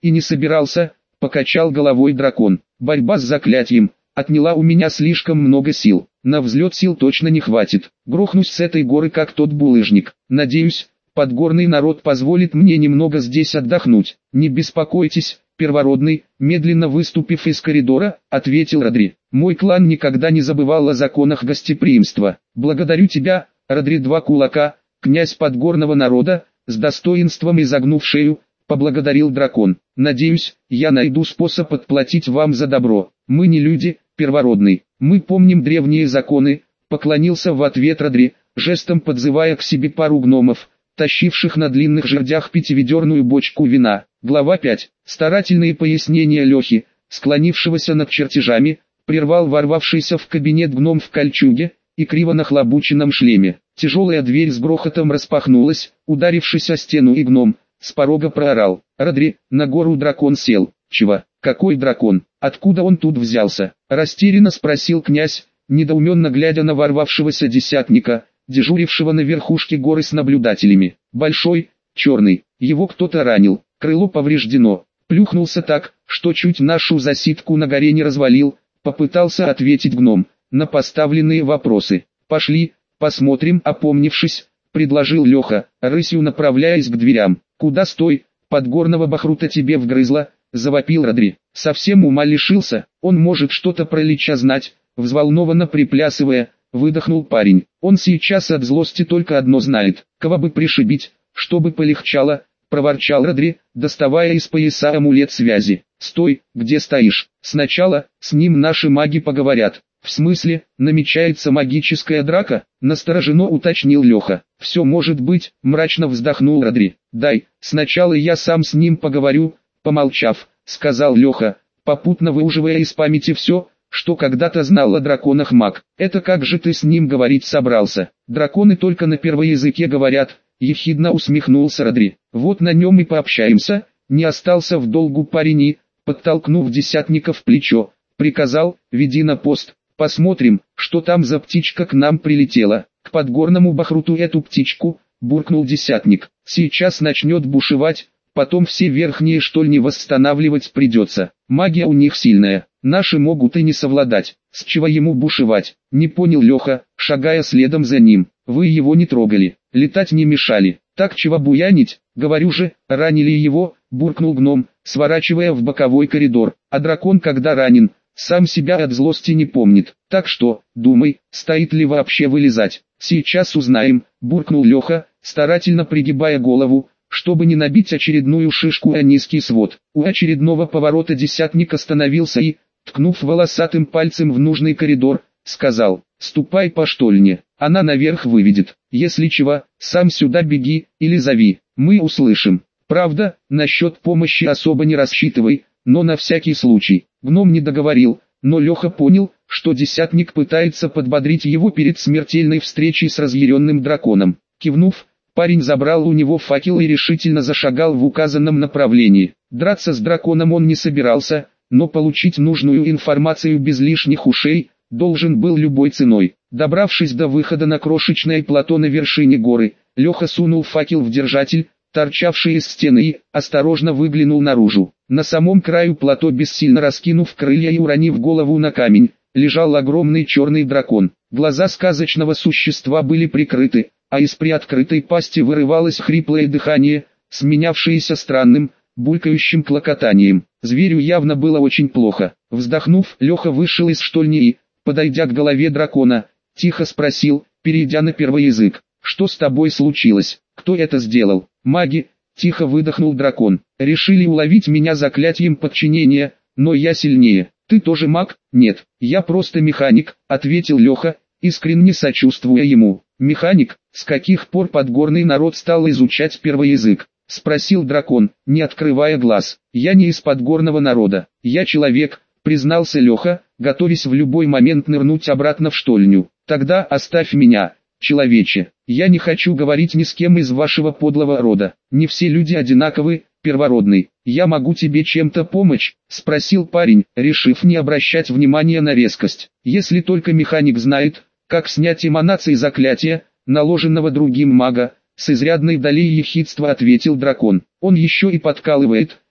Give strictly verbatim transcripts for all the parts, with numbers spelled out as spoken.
И не собирался, покачал головой дракон. Борьба с заклятием отняла у меня слишком много сил. На взлет сил точно не хватит. Грохнусь с этой горы как тот булыжник. Надеюсь, подгорный народ позволит мне немного здесь отдохнуть. Не беспокойтесь, первородный, медленно выступив из коридора, ответил Родри. Мой клан никогда не забывал о законах гостеприимства. Благодарю тебя, Родри два кулака, князь подгорного народа, с достоинством изогнув шею, поблагодарил дракон. Надеюсь, я найду способ отплатить вам за добро. Мы не люди, первородный. Мы помним древние законы, поклонился в ответ Родри, жестом подзывая к себе пару гномов, тащивших на длинных жердях пятиведерную бочку вина. Глава пять. Старательные пояснения Лехи, склонившегося над чертежами, прервал ворвавшийся в кабинет гном в кольчуге и криво нахлобученном шлеме. Тяжелая дверь с грохотом распахнулась, ударившись о стену, и гном с порога проорал: «Родри, на гору дракон сел». «Чего? Какой дракон? Откуда он тут взялся?» Растерянно спросил князь, недоуменно глядя на ворвавшегося десятника, дежурившего на верхушке горы с наблюдателями. «Большой, черный, его кто-то ранил, крыло повреждено, плюхнулся так, что чуть нашу засидку на горе не развалил», попытался ответить гном на поставленные вопросы. «Пошли, посмотрим», опомнившись, предложил Леха, рысью направляясь к дверям. «Куда стой, подгорного бахрута тебе вгрызла», завопил Родри. «Совсем ума лишился, он может что-то про Лича знать», взволнованно приплясывая, выдохнул парень. «Он сейчас от злости только одно знает: кого бы пришибить, чтобы полегчало», проворчал Родри, доставая из пояса амулет связи. «Стой, где стоишь? Сначала с ним наши маги поговорят». «В смысле, намечается магическая драка?» настороженно уточнил Леха. «Все может быть», мрачно вздохнул Родри. «Дай, сначала я сам с ним поговорю», помолчав, сказал Леха, попутно выуживая из памяти все, что когда-то знал о драконах маг. «Это как же ты с ним говорить собрался? Драконы только на первоязыке говорят», ехидно усмехнулся Родри. «Вот на нем и пообщаемся». Не остался в долгу парень и, подтолкнув десятника в плечо, приказал: «Веди на пост, посмотрим, что там за птичка к нам прилетела». «К подгорному бахруту эту птичку», буркнул десятник. «Сейчас начнет бушевать, потом все верхние штольни восстанавливать придется. Магия у них сильная, наши могут и не совладать». «С чего ему бушевать?» не понял Леха, шагая следом за ним. «Вы его не трогали, летать не мешали. Так чего буянить? Говорю же, ранили его», буркнул гном, сворачивая в боковой коридор. «А дракон, когда ранен, сам себя от злости не помнит. Так что, думай, стоит ли вообще вылезать». «Сейчас узнаем», буркнул Леха, старательно пригибая голову, чтобы не набить очередную шишку о низкий свод. У очередного поворота десятник остановился и, ткнув волосатым пальцем в нужный коридор, сказал: «Ступай по штольне, она наверх выведет. Если чего, сам сюда беги или зови, мы услышим. Правда, насчет помощи особо не рассчитывай, но на всякий случай». Гном не договорил, но Леха понял, что десятник пытается подбодрить его перед смертельной встречей с разъяренным драконом. Кивнув, парень забрал у него факел и решительно зашагал в указанном направлении. Драться с драконом он не собирался, но получить нужную информацию без лишних ушей должен был любой ценой. Добравшись до выхода на крошечное плато на вершине горы, Леха сунул факел в держатель, торчавший из стены, и осторожно выглянул наружу. На самом краю плато, бессильно раскинув крылья и уронив голову на камень, лежал огромный черный дракон. Глаза сказочного существа были прикрыты, а из приоткрытой пасти вырывалось хриплое дыхание, сменявшееся странным, булькающим клокотанием. Зверю явно было очень плохо. Вздохнув, Леха вышел из штольни и, подойдя к голове дракона, тихо спросил, перейдя на первоязык: «Что с тобой случилось? Кто это сделал?» «Маги», — тихо выдохнул дракон. «Решили уловить меня заклятием подчинения, но я сильнее». «Ты тоже маг?» «Нет, я просто механик», — ответил Леха, искренне сочувствуя ему. «Механик? С каких пор подгорный народ стал изучать первоязык?» — спросил дракон, не открывая глаз. «Я не из подгорного народа, я человек», — признался Леха, готовясь в любой момент нырнуть обратно в штольню. «Тогда оставь меня, человече, я не хочу говорить ни с кем из вашего подлого рода. Не все люди одинаковы, первородный. Я могу тебе чем-то помочь?» — спросил парень, решив не обращать внимания на резкость. «Если только механик знает, как снять эманации заклятия, наложенного другим мага», — с изрядной долей ехидства ответил дракон. «Он еще и подкалывает,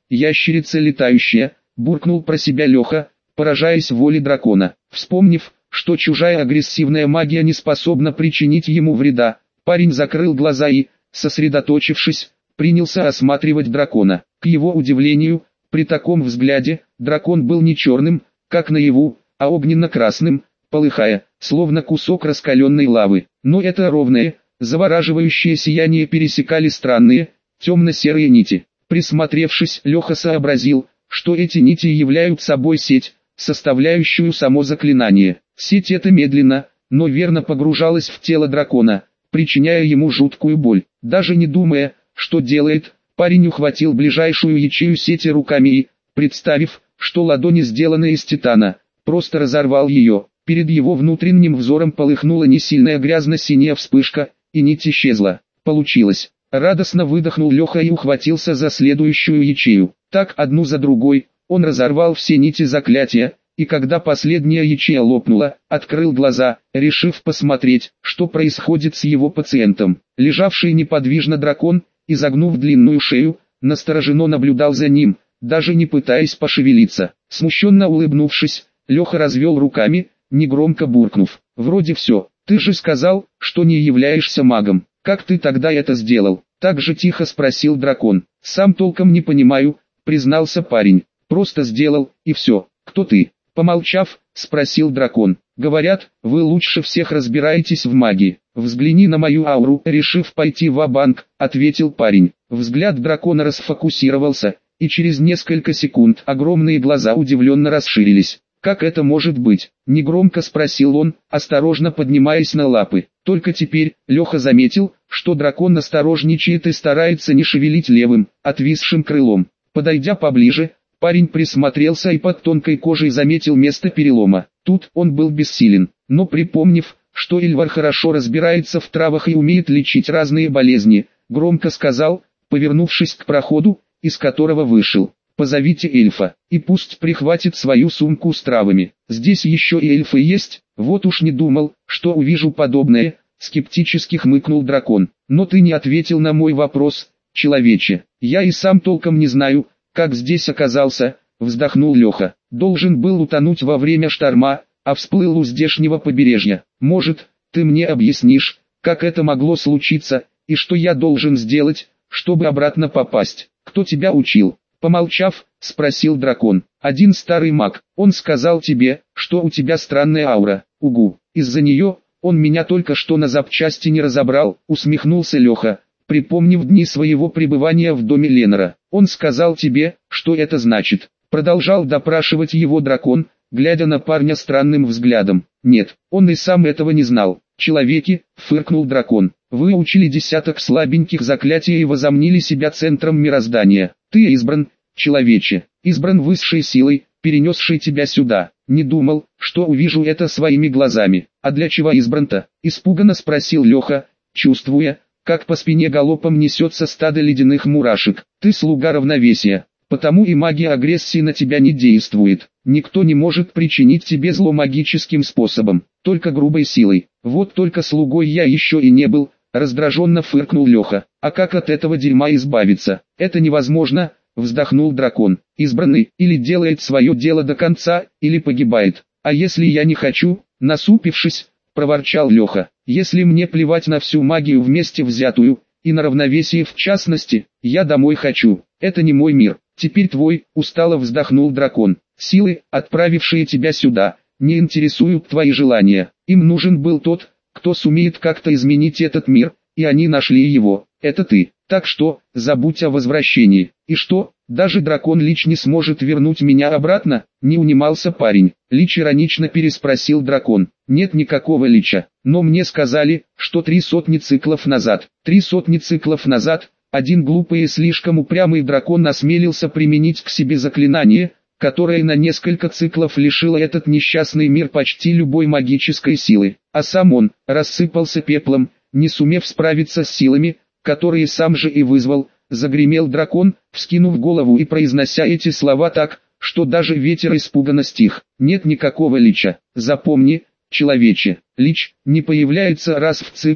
ящерица летающая, буркнул про себя Леха, поражаясь воле дракона. Вспомнив, что чужая агрессивная магия не способна причинить ему вреда, парень закрыл глаза и, сосредоточившись, принялся осматривать дракона. К его удивлению, при таком взгляде, дракон был не черным, как наяву, а огненно-красным, полыхая, словно кусок раскаленной лавы. Но это ровное, завораживающее сияние пересекали странные, темно-серые нити. Присмотревшись, Леха сообразил, что эти нити являются собой сеть, составляющую само заклинание. Сеть эта медленно, но верно погружалась в тело дракона, причиняя ему жуткую боль. Даже не думая, что делает, парень ухватил ближайшую ячею сети руками и, представив, что ладони сделаны из титана, просто разорвал ее. Перед его внутренним взором полыхнула несильная грязно-синяя вспышка, и нить исчезла. Получилось. Радостно выдохнул Леха и ухватился за следующую ячею. Так одну за другой, он разорвал все нити заклятия, и когда последняя ячея лопнула, открыл глаза, решив посмотреть, что происходит с его пациентом. Лежавший неподвижно дракон, изогнув длинную шею, настороженно наблюдал за ним, даже не пытаясь пошевелиться. Смущенно улыбнувшись, Леха развел руками, негромко буркнув: «Вроде все, ты же сказал, что не являешься магом. Как ты тогда это сделал?» Так же тихо спросил дракон. «Сам толком не понимаю», признался парень. «Просто сделал, и все. Кто ты?» Помолчав, спросил дракон. «Говорят, вы лучше всех разбираетесь в магии. Взгляни на мою ауру», решив пойти ва-банк, ответил парень. Взгляд дракона расфокусировался, и через несколько секунд огромные глаза удивленно расширились. «Как это может быть?» – негромко спросил он, осторожно поднимаясь на лапы. Только теперь Леха заметил, что дракон осторожничает и старается не шевелить левым, отвисшим крылом. Подойдя поближе, парень присмотрелся и под тонкой кожей заметил место перелома. Тут он был бессилен, но припомнив, что Ильвар хорошо разбирается в травах и умеет лечить разные болезни, громко сказал, повернувшись к проходу, из которого вышел: «Позовите эльфа, и пусть прихватит свою сумку с травами. Здесь еще и эльфы есть, вот уж не думал, что увижу подобное», скептически хмыкнул дракон. «Но ты не ответил на мой вопрос, человече. Я и сам толком не знаю, как здесь оказался», вздохнул Леха. «Должен был утонуть во время шторма, а всплыл у здешнего побережья. Может, ты мне объяснишь, как это могло случиться, и что я должен сделать, чтобы обратно попасть? Кто тебя учил?» Помолчав, спросил дракон. «Один старый маг. Он сказал тебе, что у тебя странная аура. Угу. Из-за нее он меня только что на запчасти не разобрал», усмехнулся Леха, припомнив дни своего пребывания в доме Ленора. «Он сказал тебе, что это значит?» Продолжал допрашивать его дракон, глядя на парня странным взглядом. «Нет, он и сам этого не знал. Человеки», фыркнул дракон, «выучили десяток слабеньких заклятий и возомнили себя центром мироздания. Ты избран, человече, избран высшей силой, перенесшей тебя сюда. Не думал, что увижу это своими глазами. А для чего избран-то?» Испуганно спросил Леха, чувствуя, как по спине галопом несется стадо ледяных мурашек. «Ты слуга равновесия, потому и магия агрессии на тебя не действует. Никто не может причинить тебе зло магическим способом, только грубой силой. Вот только слугой я еще и не был», раздраженно фыркнул Леха. «А как от этого дерьма избавиться?» «Это невозможно», вздохнул дракон. «Избранный или делает свое дело до конца, или погибает. А если я не хочу?» Насупившись, проворчал Леха. «Если мне плевать на всю магию вместе взятую, и на равновесие в частности, я домой хочу. Это не мой мир. Теперь твой», устало вздохнул дракон. «Силы, отправившие тебя сюда, не интересуют твои желания. Им нужен был тот, кто сумеет как-то изменить этот мир, и они нашли его. Это ты. Так что, забудь о возвращении». «И что, даже дракон Лич не сможет вернуть меня обратно?» Не унимался парень. Лич иронично переспросил дракон. «Нет никакого Лича, но мне сказали, что три сотни циклов назад». Три сотни циклов назад, один глупый и слишком упрямый дракон осмелился применить к себе заклинание, которое на несколько циклов лишило этот несчастный мир почти любой магической силы, а сам он рассыпался пеплом, не сумев справиться с силами, которые сам же и вызвал. Загремел дракон, вскинув голову и произнося эти слова так, что даже ветер испуганно стих. «Нет никакого Лича. Запомни, человече, Лич не появляется раз в цикл,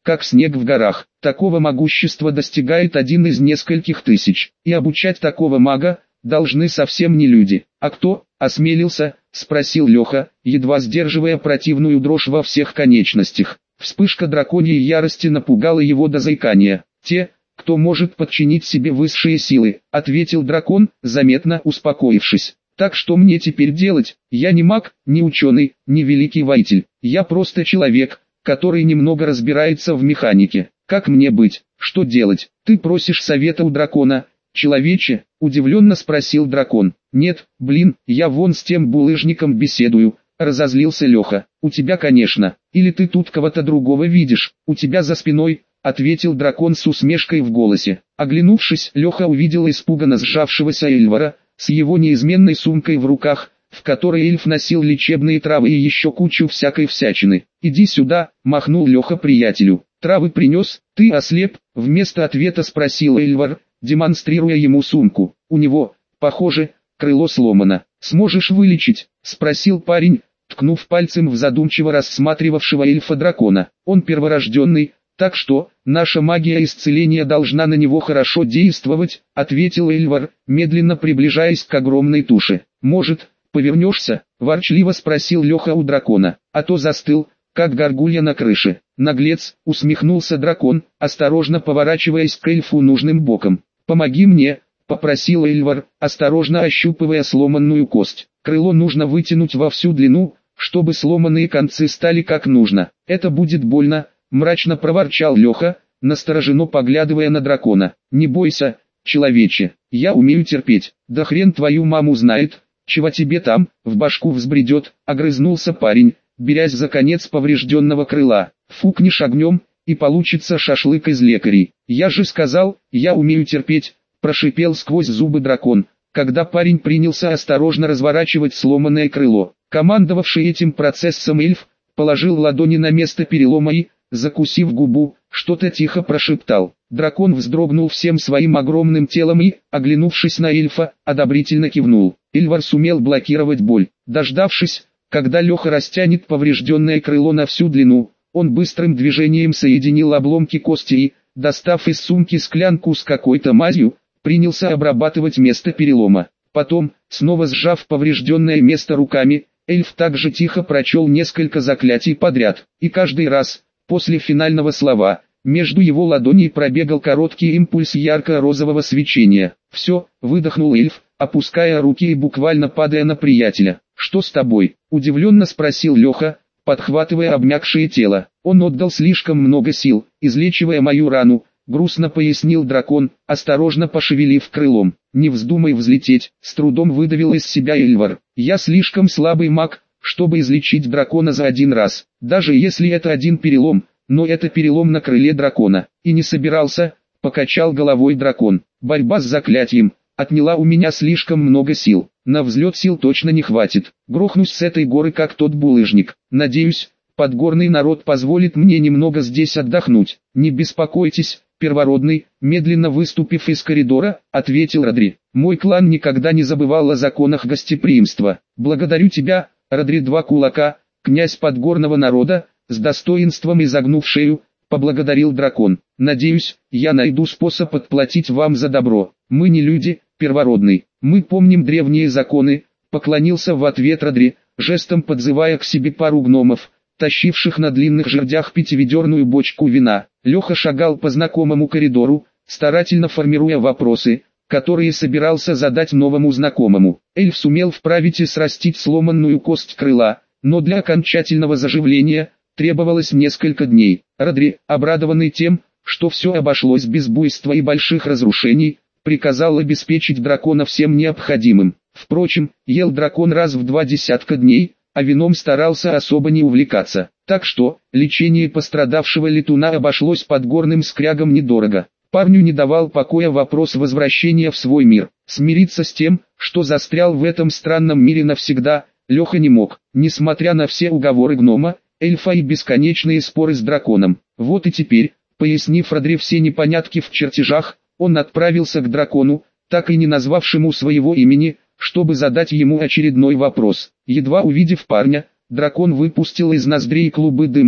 как снег в горах. Такого могущества достигает один из нескольких тысяч, и обучать такого мага должны совсем не люди. А кто осмелился? Спросил Леха, едва сдерживая противную дрожь во всех конечностях. Вспышка драконьей ярости напугала его до заикания. Те, кто может подчинить себе высшие силы, ответил дракон, заметно успокоившись. Так что мне теперь делать? Я не маг, не ученый, не великий воитель. Я просто человек, который немного разбирается в механике. Как мне быть? Что делать? Ты просишь совета у дракона, человече? Удивленно спросил дракон. Нет, блин, я вон с тем булыжником беседую. Разозлился Леха. У тебя, конечно. Или ты тут кого-то другого видишь? У тебя за спиной, ответил дракон с усмешкой в голосе. Оглянувшись, Леха увидел испуганно сжавшегося Эльвара, с его неизменной сумкой в руках, в которой эльф носил лечебные травы и еще кучу всякой всячины. «Иди сюда», — махнул Леха приятелю. «Травы принес, ты ослеп?» — вместо ответа спросил Эльвар, демонстрируя ему сумку. «У него, похоже, крыло сломано. Сможешь вылечить?» — спросил парень, ткнув пальцем в задумчиво рассматривавшего эльфа-дракона. «Он перворожденный, так что, наша магия исцеления должна на него хорошо действовать», — ответил Эльвар, медленно приближаясь к огромной туше. «Может, повернешься?» — ворчливо спросил Леха у дракона. «А то застыл, как горгулья на крыше». «Наглец», — усмехнулся дракон, осторожно поворачиваясь к эльфу нужным боком. «Помоги мне», — попросил Эльвар, осторожно ощупывая сломанную кость. «Крыло нужно вытянуть во всю длину, чтобы сломанные концы стали как нужно. Это будет больно», — мрачно проворчал Леха, настороженно поглядывая на дракона. «Не бойся, человече, я умею терпеть. Да хрен твою маму знает, чего тебе там в башку взбредет», — огрызнулся парень, берясь за конец поврежденного крыла. «Фукнешь огнем, и получится шашлык из лекарей». «Я же сказал, я умею терпеть», — прошипел сквозь зубы дракон, когда парень принялся осторожно разворачивать сломанное крыло. Командовавший этим процессом эльф положил ладони на место перелома и, закусив губу, что-то тихо прошептал. Дракон вздрогнул всем своим огромным телом и, оглянувшись на эльфа, одобрительно кивнул. Эльвар сумел блокировать боль. Дождавшись, когда Леха растянет поврежденное крыло на всю длину, он быстрым движением соединил обломки кости и, достав из сумки склянку с какой-то мазью, принялся обрабатывать место перелома. Потом, снова сжав поврежденное место руками, эльф также тихо прочел несколько заклятий подряд, и каждый раз, после финального слова, между его ладоней пробегал короткий импульс ярко-розового свечения. «Все», — выдохнул эльф, опуская руки и буквально падая на приятеля. «Что с тобой?» — удивленно спросил Леха, подхватывая обмякшее тело. «Он отдал слишком много сил, излечивая мою рану», — грустно пояснил дракон, осторожно пошевелив крылом. «Не вздумай взлететь», — с трудом выдавил из себя Эльвар. «Я слишком слабый маг, чтобы излечить дракона за один раз, даже если это один перелом, но это перелом на крыле дракона». «И не собирался», — покачал головой дракон. «Борьба с заклятием отняла у меня слишком много сил. На взлет сил точно не хватит. Грохнусь с этой горы как тот булыжник. Надеюсь, подгорный народ позволит мне немного здесь отдохнуть». «Не беспокойтесь, первородный», медленно выступив из коридора, ответил Родри. «Мой клан никогда не забывал о законах гостеприимства. Благодарю тебя, Родри два кулака, князь подгорного народа», с достоинством изогнув шею, поблагодарил дракон. «Надеюсь, я найду способ отплатить вам за добро. Мы не люди, первородный. Мы помним древние законы», поклонился в ответ Родри, жестом подзывая к себе пару гномов, тащивших на длинных жердях пятиведерную бочку вина. Леха шагал по знакомому коридору, старательно формируя вопросы, которые собирался задать новому знакомому. Эльф сумел вправить и срастить сломанную кость крыла, но для окончательного заживления требовалось несколько дней. Родри, обрадованный тем, что все обошлось без буйства и больших разрушений, приказал обеспечить дракона всем необходимым. Впрочем, ел дракон раз в два десятка дней, а вином старался особо не увлекаться. Так что, лечение пострадавшего летуна обошлось подгорным скрягам недорого. Парню не давал покоя вопрос возвращения в свой мир. Смириться с тем, что застрял в этом странном мире навсегда, Леха не мог, несмотря на все уговоры гнома, эльфа и бесконечные споры с драконом. Вот и теперь, пояснив Родри все непонятки в чертежах, он отправился к дракону, так и не назвавшему своего имени, чтобы задать ему очередной вопрос. Едва увидев парня, дракон выпустил из ноздрей клубы дыма и,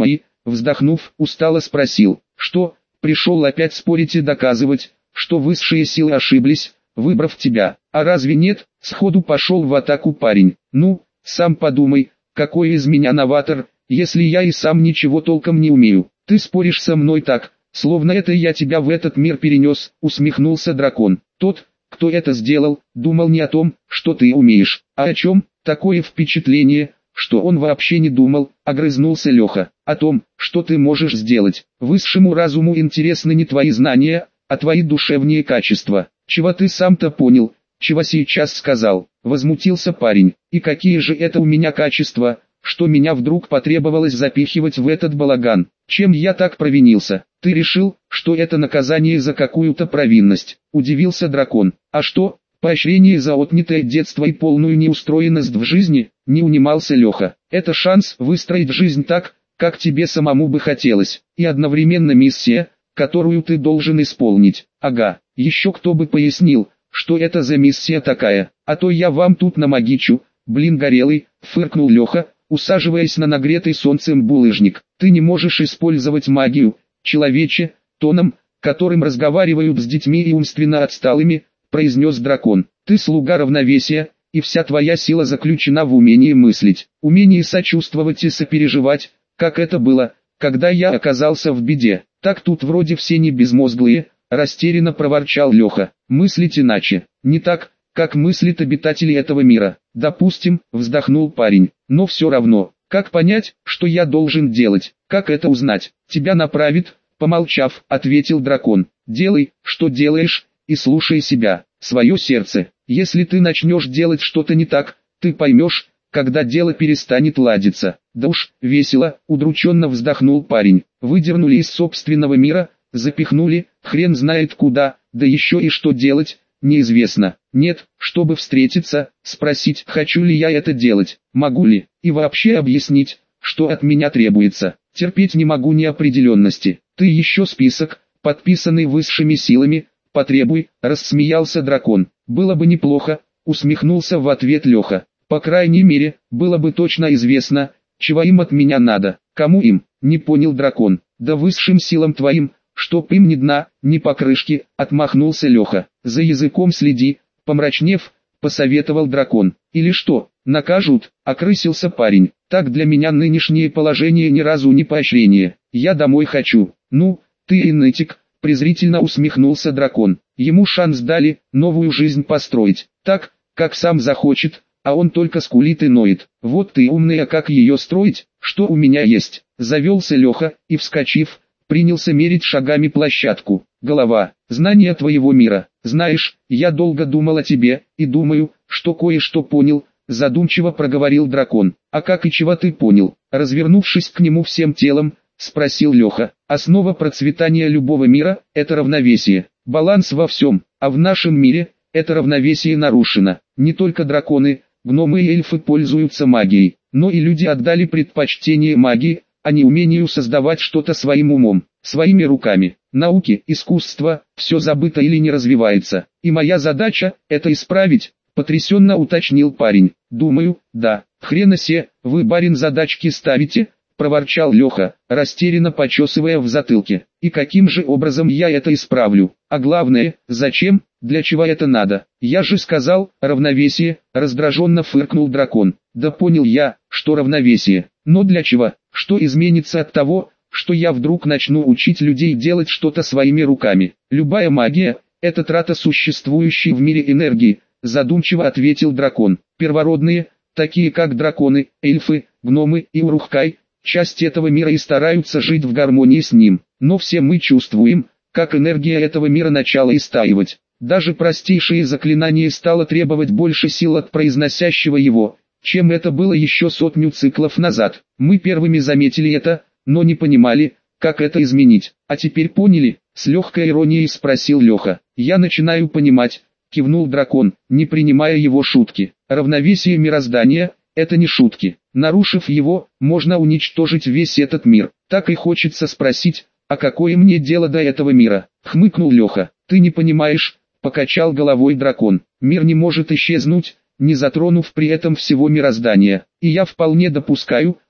Вздохнув, устало спросил, что, пришел опять спорить и доказывать, что высшие силы ошиблись, выбрав тебя, а разве нет? Сходу пошел в атаку парень. Ну, сам подумай, какой из меня новатор, если я и сам ничего толком не умею. Ты споришь со мной так, словно это я тебя в этот мир перенес, усмехнулся дракон. Тот, кто это сделал, думал не о том, что ты умеешь, а о чем. Такое впечатление, что он вообще не думал, огрызнулся Леха. О том, что ты можешь сделать. Высшему разуму интересны не твои знания, а твои душевные качества. Чего ты сам-то понял, чего сейчас сказал? Возмутился парень. И какие же это у меня качества, что меня вдруг потребовалось запихивать в этот балаган? Чем я так провинился? Ты решил, что это наказание за какую-то провинность? Удивился дракон. А что, поощрение за отнятое детство и полную неустроенность в жизни? Не унимался Леха. Это шанс выстроить жизнь так, как тебе самому бы хотелось, и одновременно миссия, которую ты должен исполнить. Ага, еще кто бы пояснил, что это за миссия такая, а то я вам тут намагичу, блин горелый, фыркнул Леха, усаживаясь на нагретый солнцем булыжник. Ты не можешь использовать магию, человече, тоном, которым разговаривают с детьми и умственно отсталыми, произнес дракон. Ты слуга равновесия, и вся твоя сила заключена в умении мыслить, умении сочувствовать и сопереживать, как это было, когда я оказался в беде. Так тут вроде все не безмозглые, растерянно проворчал Леха. Мыслить иначе, не так, как мыслят обитатели этого мира. Допустим, вздохнул парень, но все равно, как понять, что я должен делать, как это узнать? Тебя направит, помолчав, ответил дракон. Делай, что делаешь, и слушай себя, свое сердце. Если ты начнешь делать что-то не так, ты поймешь, когда дело перестанет ладиться. Да уж, весело, удрученно вздохнул парень. Выдернули из собственного мира, запихнули, хрен знает куда, да еще и что делать, неизвестно. Нет, чтобы встретиться, спросить, хочу ли я это делать, могу ли, и вообще объяснить, что от меня требуется. Терпеть не могу неопределенности. Ты еще список, подписанный высшими силами, потребуй, рассмеялся дракон. Было бы неплохо, усмехнулся в ответ Леха. По крайней мере, было бы точно известно, чего им от меня надо. Кому им, не понял дракон. Да высшим силам твоим, чтоб им ни дна, ни покрышки, отмахнулся Леха. За языком следи, помрачнев, посоветовал дракон. Или что, накажут, окрысился парень. Так для меня нынешнее положение ни разу не поощрение. Я домой хочу. Ну, ты и нытик, презрительно усмехнулся дракон. Ему шанс дали, новую жизнь построить, так, как сам захочет, а он только скулит и ноет. Вот ты умный, а как ее строить, что у меня есть? Завелся Леха, и вскочив, принялся мерить шагами площадку. Голова, знание твоего мира. Знаешь, я долго думал о тебе, и думаю, что кое-что понял, задумчиво проговорил дракон. А как и чего ты понял? Развернувшись к нему всем телом, спросил Леха. Основа процветания любого мира – это равновесие, баланс во всем, а в нашем мире это равновесие нарушено. Не только драконы, гномы и эльфы пользуются магией, но и люди отдали предпочтение магии, а не умению создавать что-то своим умом, своими руками. Науки, искусство, все забыто или не развивается. И моя задача – это исправить, потрясенно уточнил парень. Думаю, да, хрена се, вы, барин, задачки ставите, проворчал Леха, растерянно почесывая в затылке. И каким же образом я это исправлю? А главное, зачем, для чего это надо? Я же сказал, равновесие, раздраженно фыркнул дракон. Да понял я, что равновесие, но для чего? Что изменится от того, что я вдруг начну учить людей делать что-то своими руками? Любая магия – это трата существующей в мире энергии, задумчиво ответил дракон. Первородные, такие как драконы, эльфы, гномы и урухкай, часть этого мира и стараются жить в гармонии с ним. Но все мы чувствуем, как энергия этого мира начала истаивать. Даже простейшее заклинание стало требовать больше сил от произносящего его, чем это было еще сотню циклов назад. Мы первыми заметили это, но не понимали, как это изменить. А теперь поняли? С легкой иронией спросил Леха. Я начинаю понимать, кивнул дракон, не принимая его шутки. Равновесие мироздания – это не шутки. Нарушив его, можно уничтожить весь этот мир. Так и хочется спросить, а какое мне дело до этого мира? Хмыкнул Леха. Ты не понимаешь, покачал головой дракон. Мир не может исчезнуть, не затронув при этом всего мироздания. И я вполне допускаю,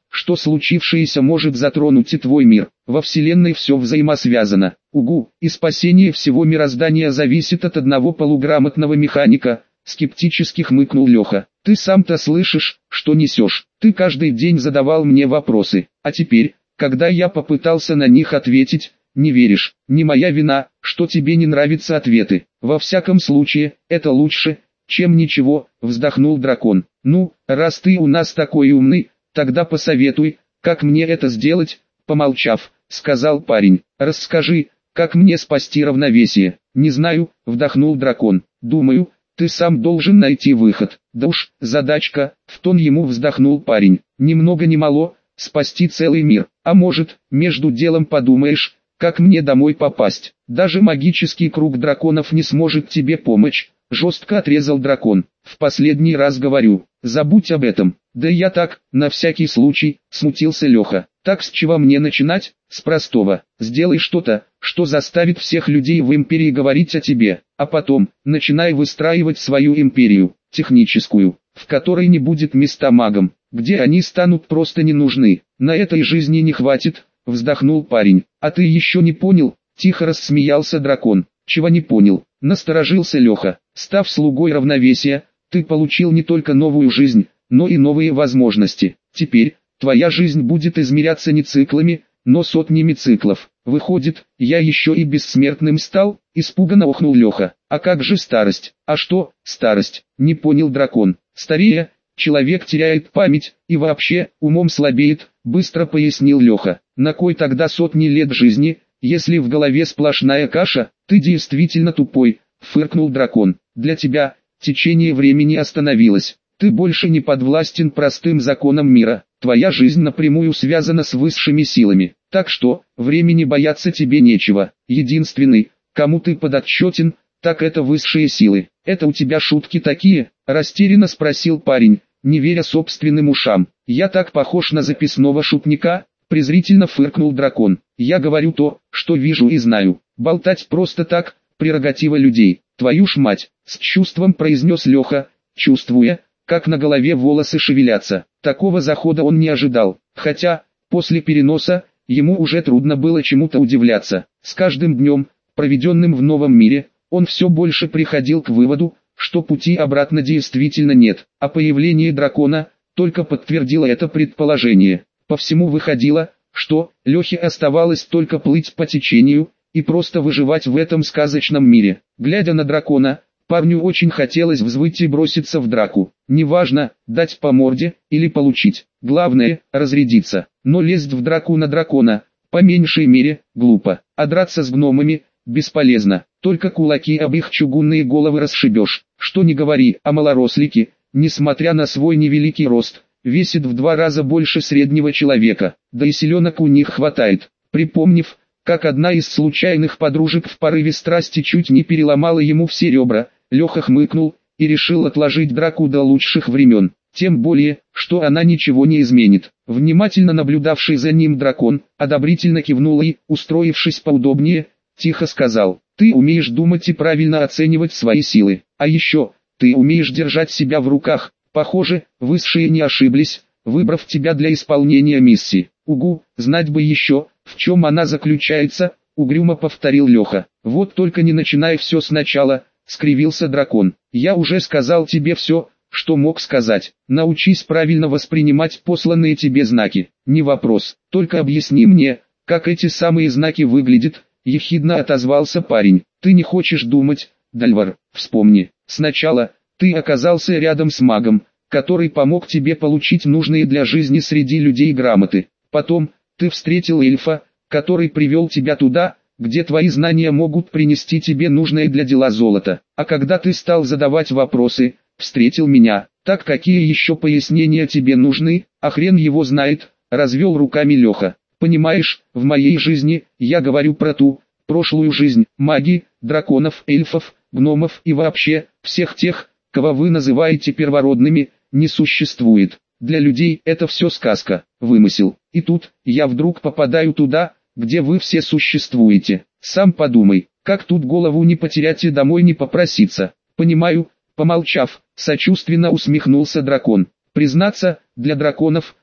что случившееся может затронуть и твой мир. Во Вселенной все взаимосвязано. Угу, и спасение всего мироздания зависит от одного полуграмотного механика, скептически хмыкнул Леха. Ты сам-то слышишь, что несешь? Ты каждый день задавал мне вопросы, а теперь, когда я попытался на них ответить, не веришь. Не моя вина, что тебе не нравятся ответы. Во всяком случае, это лучше, чем ничего, вздохнул дракон. Ну, раз ты у нас такой умный, тогда посоветуй, как мне это сделать, помолчав, сказал парень. Расскажи, как мне спасти равновесие. Не знаю, вдохнул дракон. Думаю, ты сам должен найти выход. Да уж, задачка, в тон ему вздохнул парень. Ни много ни мало, спасти целый мир. А может, между делом подумаешь, как мне домой попасть. Даже магический круг драконов не сможет тебе помочь. Жестко отрезал дракон. В последний раз говорю, забудь об этом. Да я так, на всякий случай, смутился Леха. Так с чего мне начинать? С простого. Сделай что-то, что заставит всех людей в империи говорить о тебе. А потом, начинай выстраивать свою империю, техническую, в которой не будет места магам, где они станут просто не нужны. На этой жизни не хватит, вздохнул парень. А ты еще не понял? Тихо рассмеялся дракон. Чего не понял? Насторожился Леха. Став слугой равновесия, ты получил не только новую жизнь, но и новые возможности. Теперь, твоя жизнь будет измеряться не циклами, но сотнями циклов. Выходит, я еще и бессмертным стал? Испуганно охнул Леха. А как же старость? А что, старость? Не понял дракон. Старея, человек теряет память, и вообще, умом слабеет, быстро пояснил Леха. На кой тогда сотни лет жизни, если в голове сплошная каша? Ты действительно тупой, фыркнул дракон. Для тебя, течение времени остановилось. Ты больше не подвластен простым законам мира. Твоя жизнь напрямую связана с высшими силами. Так что, времени бояться тебе нечего. Единственный, кому ты подотчетен, так это высшие силы. Это у тебя шутки такие? Растерянно спросил парень, не веря собственным ушам. Я так похож на записного шутника? Презрительно фыркнул дракон. Я говорю то, что вижу и знаю. Болтать просто так, прерогатива людей. Твою ж мать, с чувством произнес Леха, чувствуя, как на голове волосы шевелятся. Такого захода он не ожидал, хотя, после переноса, ему уже трудно было чему-то удивляться. С каждым днем, проведенным в новом мире, он все больше приходил к выводу, что пути обратно действительно нет, а появление дракона только подтвердило это предположение. По всему выходило, что Лехе оставалось только плыть по течению и просто выживать в этом сказочном мире. Глядя на дракона, парню очень хотелось взвыть и броситься в драку. Неважно, дать по морде или получить. Главное, разрядиться. Но лезть в драку на дракона, по меньшей мере, глупо. А драться с гномами, бесполезно. Только кулаки об их чугунные головы расшибешь. Что ни говори, а малорослики, несмотря на свой невеликий рост, весит в два раза больше среднего человека. Да и селенок у них хватает. Припомнив, как одна из случайных подружек в порыве страсти чуть не переломала ему все ребра, Леха хмыкнул и решил отложить драку до лучших времен. Тем более, что она ничего не изменит. Внимательно наблюдавший за ним дракон, одобрительно кивнул и, устроившись поудобнее, тихо сказал: «Ты умеешь думать и правильно оценивать свои силы. А еще, ты умеешь держать себя в руках. Похоже, высшие не ошиблись, выбрав тебя для исполнения миссии». «Угу, знать бы еще, в чем она заключается», — угрюмо повторил Леха. «Вот только не начинай все сначала», — скривился дракон. «Я уже сказал тебе все, что мог сказать. Научись правильно воспринимать посланные тебе знаки. Не вопрос, только объясни мне, как эти самые знаки выглядят», — ехидно отозвался парень. «Ты не хочешь думать, Дальвар? Вспомни. Сначала, ты оказался рядом с магом, который помог тебе получить нужные для жизни среди людей грамоты. Потом, ты встретил эльфа, который привел тебя туда, где твои знания могут принести тебе нужное для дела золото. А когда ты стал задавать вопросы, встретил меня. Так какие еще пояснения тебе нужны? А хрен его знает», — развел руками Леха. «Понимаешь, в моей жизни, я говорю про ту, прошлую жизнь, маги, драконов, эльфов, гномов и вообще, всех тех, кого вы называете первородными, не существует. Для людей это все сказка, вымысел. И тут, я вдруг попадаю туда, где вы все существуете. Сам подумай, как тут голову не потерять и домой не попроситься». «Понимаю», — помолчав, сочувственно усмехнулся дракон. «Признаться, для драконов,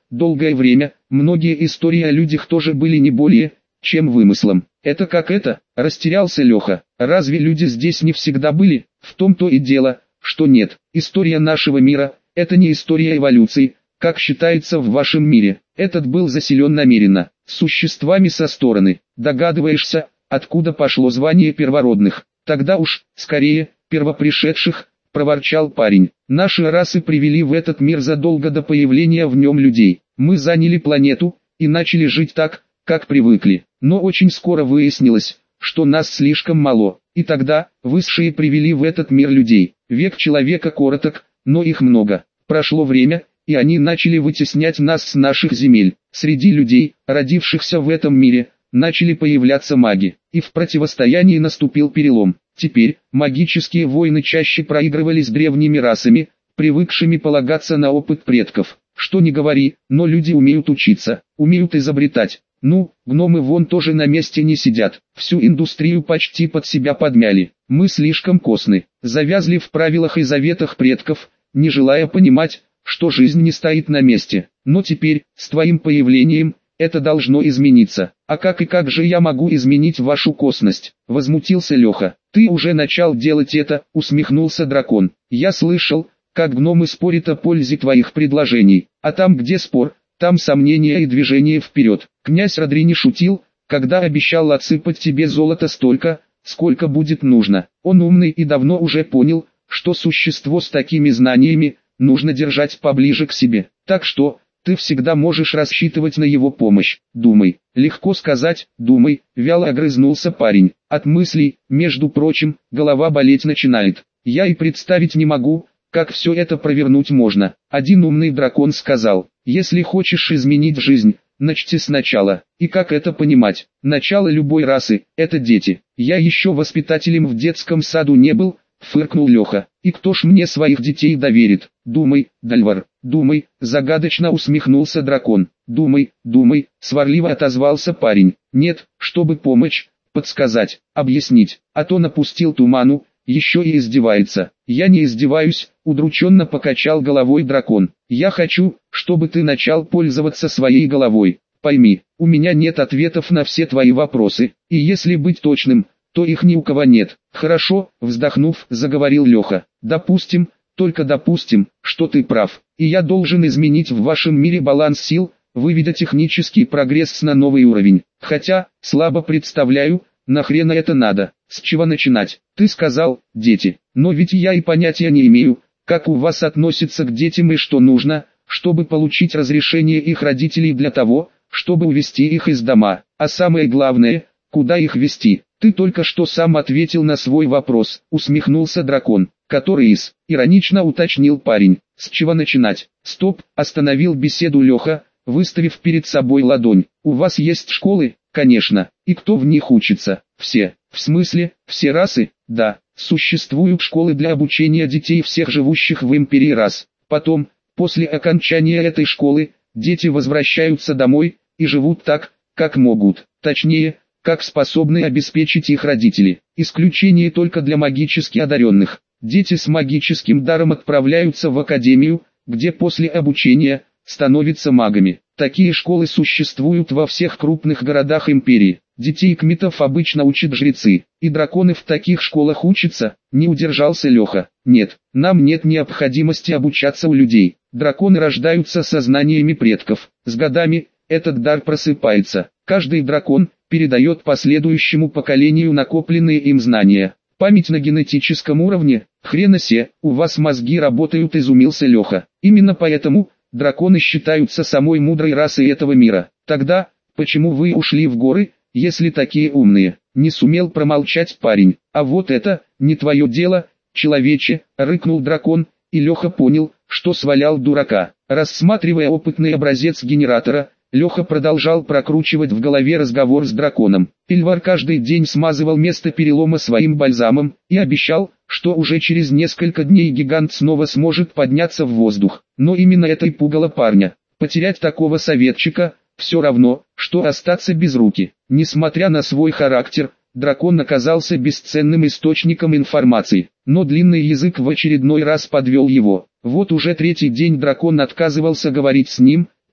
долгое время, многие истории о людях тоже были не более, чем вымыслом. Это как это? Растерялся Леха. Разве люди здесь не всегда были? В том-то и дело, что нет. История нашего мира – это не история эволюции, как считается в вашем мире. Этот был заселен намеренно, существами со стороны. Догадываешься, откуда пошло звание первородных? Тогда уж, скорее, первопришедших, проворчал парень. Наши расы привели в этот мир задолго до появления в нем людей. Мы заняли планету и начали жить так, как привыкли. Но очень скоро выяснилось, что нас слишком мало. И тогда, высшие привели в этот мир людей. Век человека короток, но их много. Прошло время, и они начали вытеснять нас с наших земель. Среди людей, родившихся в этом мире, начали появляться маги. И в противостоянии наступил перелом. Теперь, магические войны чаще проигрывались древними расами, привыкшими полагаться на опыт предков. Что ни говори, но люди умеют учиться, умеют изобретать. Ну, гномы вон тоже на месте не сидят, всю индустрию почти под себя подмяли. Мы слишком косны, завязли в правилах и заветах предков, не желая понимать, что жизнь не стоит на месте. Но теперь, с твоим появлением, это должно измениться. А как и как же я могу изменить вашу косность? Возмутился Леха. Ты уже начал делать это, усмехнулся дракон. Я слышал, как гномы спорят о пользе твоих предложений. А там где спор, там сомнения и движение вперед. Князь Родри не шутил, когда обещал отсыпать тебе золото столько, сколько будет нужно. Он умный и давно уже понял, что существо с такими знаниями нужно держать поближе к себе. Так что, ты всегда можешь рассчитывать на его помощь. Думай. Легко сказать, думай, вяло огрызнулся парень. От мыслей, между прочим, голова болеть начинает. Я и представить не могу, как все это провернуть можно. Один умный дракон сказал, если хочешь изменить жизнь, начни сначала. И как это понимать? Начало любой расы – это дети. Я еще воспитателем в детском саду не был, фыркнул Леха. И кто ж мне своих детей доверит? Думай, Дальвар, думай, загадочно усмехнулся дракон. Думай, думай, сварливо отозвался парень. Нет, чтобы помочь, подсказать, объяснить, а то напустил туману, еще и издевается. Я не издеваюсь, удрученно покачал головой дракон. Я хочу, чтобы ты начал пользоваться своей головой. Пойми, у меня нет ответов на все твои вопросы, и если быть точным, то их ни у кого нет. Хорошо, вздохнув, заговорил Леха. Допустим, только допустим, что ты прав, и я должен изменить в вашем мире баланс сил, выведя технический прогресс на новый уровень. Хотя, слабо представляю, нахрена это надо, с чего начинать? Ты сказал, дети, но ведь я и понятия не имею, как у вас относятся к детям и что нужно, чтобы получить разрешение их родителей для того, чтобы увести их из дома, а самое главное, куда их вести. Ты только что сам ответил на свой вопрос, усмехнулся дракон. Который из, иронично уточнил парень. С чего начинать? Стоп, остановил беседу Леха, выставив перед собой ладонь. У вас есть школы? Конечно. И кто в них учится? Все. В смысле, все расы? Да. Существуют школы для обучения детей всех живущих в империи рас. Потом, после окончания этой школы, дети возвращаются домой и живут так, как могут. Точнее, как способны обеспечить их родители. Исключение только для магически одаренных. Дети с магическим даром отправляются в академию, где после обучения становятся магами. Такие школы существуют во всех крупных городах империи. Детей кметов обычно учат жрецы, и драконы в таких школах учатся. Не удержался Леха. Нет, нам нет необходимости обучаться у людей. Драконы рождаются со знаниями предков. С годами этот дар просыпается. Каждый дракон передает последующему поколению накопленные им знания. Память на генетическом уровне, хрена се, у вас мозги работают, изумился Леха. Именно поэтому, драконы считаются самой мудрой расой этого мира. Тогда, почему вы ушли в горы, если такие умные? Не сумел промолчать парень. А вот это, не твое дело, человече, рыкнул дракон, и Леха понял, что свалял дурака. Рассматривая опытный образец генератора, Леха продолжал прокручивать в голове разговор с драконом. Ильвар каждый день смазывал место перелома своим бальзамом и обещал, что уже через несколько дней гигант снова сможет подняться в воздух. Но именно это и пугало парня. Потерять такого советчика – все равно, что остаться без руки. Несмотря на свой характер, дракон оказался бесценным источником информации. Но длинный язык в очередной раз подвел его. Вот уже третий день дракон отказывался говорить с ним,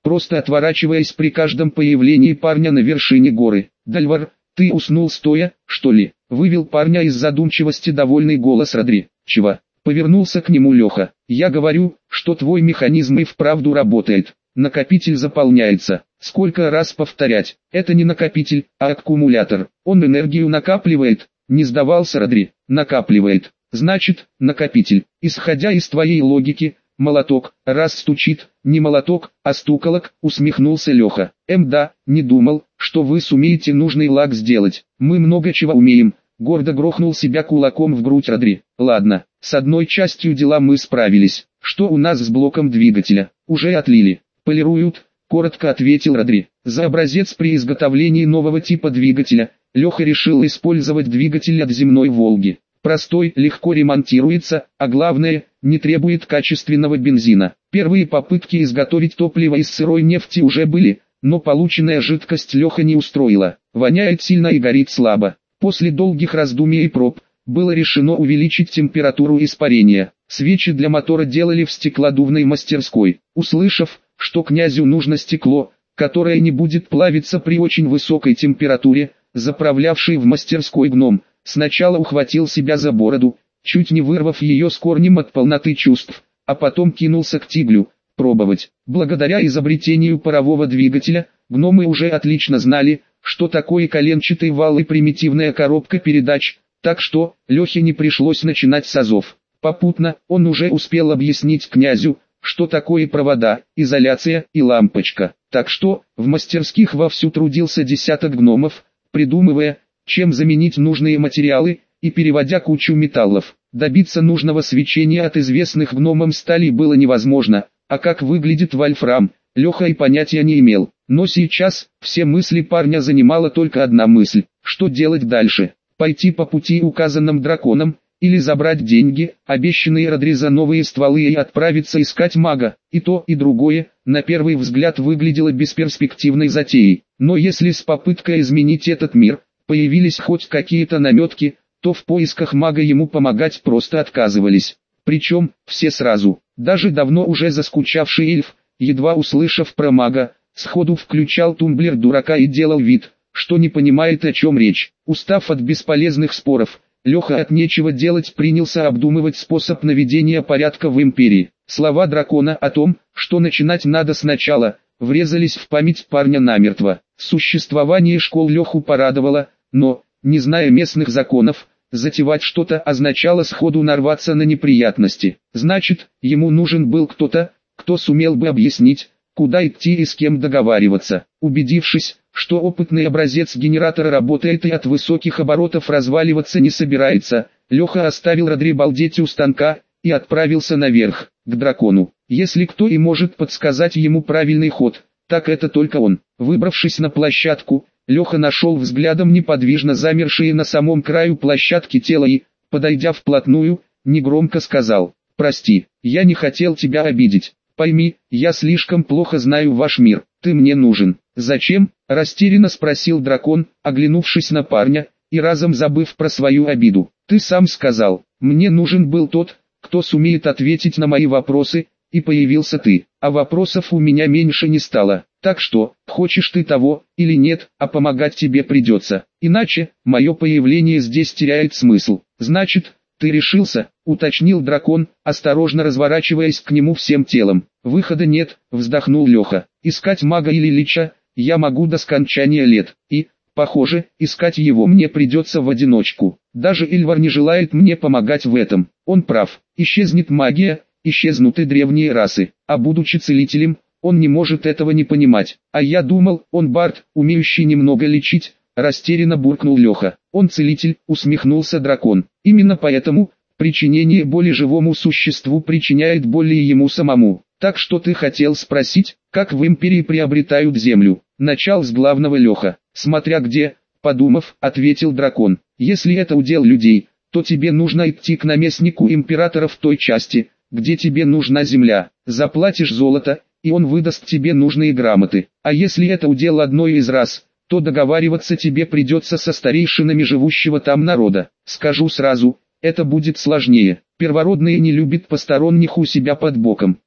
просто отворачиваясь при каждом появлении парня на вершине горы. «Дальвар, ты уснул стоя, что ли?» — вывел парня из задумчивости довольный голос Родри. «Чего?» — повернулся к нему Леха. «Я говорю, что твой механизм и вправду работает. Накопитель заполняется. Сколько раз повторять? Это не накопитель, а аккумулятор. Он энергию накапливает». Не сдавался Родри. «Накапливает. Значит, накопитель. Исходя из твоей логики, молоток, раз стучит, не молоток, а стуколок», усмехнулся Леха. «Эм да, не думал, что вы сумеете нужный лак сделать. Мы много чего умеем», гордо грохнул себя кулаком в грудь Родри. «Ладно, с одной частью дела мы справились. Что у нас с блоком двигателя? Уже отлили. Полируют», коротко ответил Родри. За образец при изготовлении нового типа двигателя Леха решил использовать двигатель от земной «Волги». Простой, легко ремонтируется, а главное, не требует качественного бензина. Первые попытки изготовить топливо из сырой нефти уже были, но полученная жидкость Леха не устроила. Воняет сильно и горит слабо. После долгих раздумий и проб, было решено увеличить температуру испарения. Свечи для мотора делали в стеклодувной мастерской. Услышав, что князю нужно стекло, которое не будет плавиться при очень высокой температуре, заправлявший в мастерской гном сначала ухватил себя за бороду, чуть не вырвав ее с корнем от полноты чувств, а потом кинулся к Тиглю, пробовать. Благодаря изобретению парового двигателя, гномы уже отлично знали, что такое коленчатый вал и примитивная коробка передач, так что Лехе не пришлось начинать с азов. Попутно, он уже успел объяснить князю, что такое провода, изоляция и лампочка. Так что, в мастерских вовсю трудился десяток гномов, придумывая, чем заменить нужные материалы, и переводя кучу металлов. Добиться нужного свечения от известных гномам стали было невозможно, а как выглядит вольфрам, Леха и понятия не имел. Но сейчас, все мысли парня занимала только одна мысль: что делать дальше? Пойти по пути, указанным драконом, или забрать деньги, обещанные Родри за новые стволы, и отправиться искать мага. И то, и другое, на первый взгляд, выглядело бесперспективной затеей. Но если с попыткой изменить этот мир появились хоть какие-то наметки, то в поисках мага ему помогать просто отказывались. Причем, все сразу. Даже давно уже заскучавший эльф, едва услышав про мага, сходу включал тумблер дурака и делал вид, что не понимает, о чем речь. Устав от бесполезных споров, Леха от нечего делать принялся обдумывать способ наведения порядка в империи. Слова дракона о том, что начинать надо сначала, врезались в память парня намертво. Существование школ Леху порадовало, но, не зная местных законов, затевать что-то означало сходу нарваться на неприятности. Значит, ему нужен был кто-то, кто сумел бы объяснить, куда идти и с кем договариваться. Убедившись, что опытный образец генератора работает и от высоких оборотов разваливаться не собирается, Леха оставил Родри балдеть у станка и отправился наверх, к дракону. Если кто и может подсказать ему правильный ход, так это только он. Выбравшись на площадку, Леха нашел взглядом неподвижно замершие на самом краю площадки тело и, подойдя вплотную, негромко сказал: «Прости, я не хотел тебя обидеть. Пойми, я слишком плохо знаю ваш мир, ты мне нужен». «Зачем?» – растерянно спросил дракон, оглянувшись на парня, и разом забыв про свою обиду. «Ты сам сказал, мне нужен был тот, кто сумеет ответить на мои вопросы, и появился ты, а вопросов у меня меньше не стало. Так что, хочешь ты того, или нет, а помогать тебе придется. Иначе, мое появление здесь теряет смысл». «Значит, ты решился?» — уточнил дракон, осторожно разворачиваясь к нему всем телом. «Выхода нет», — вздохнул Леха. «Искать мага или лича я могу до скончания лет, и, похоже, искать его мне придется в одиночку. Даже Эльвар не желает мне помогать в этом. Он прав, исчезнет магия, исчезнут и древние расы, а будучи целителем, он не может этого не понимать. А я думал, он бард, умеющий немного лечить», — растерянно буркнул Леха. «Он целитель», — усмехнулся дракон. «Именно поэтому, причинение боли живому существу причиняет боль и ему самому. Так что ты хотел спросить, как в империи приобретают землю?» Начал с главного Леха. «Смотря где», — подумав, ответил дракон. «Если это удел людей, то тебе нужно идти к наместнику императора в той части, где тебе нужна земля. Заплатишь золото, и он выдаст тебе нужные грамоты. А если это удел одной из рас, то договариваться тебе придется со старейшинами живущего там народа. Скажу сразу, это будет сложнее. Первородные не любят посторонних у себя под боком.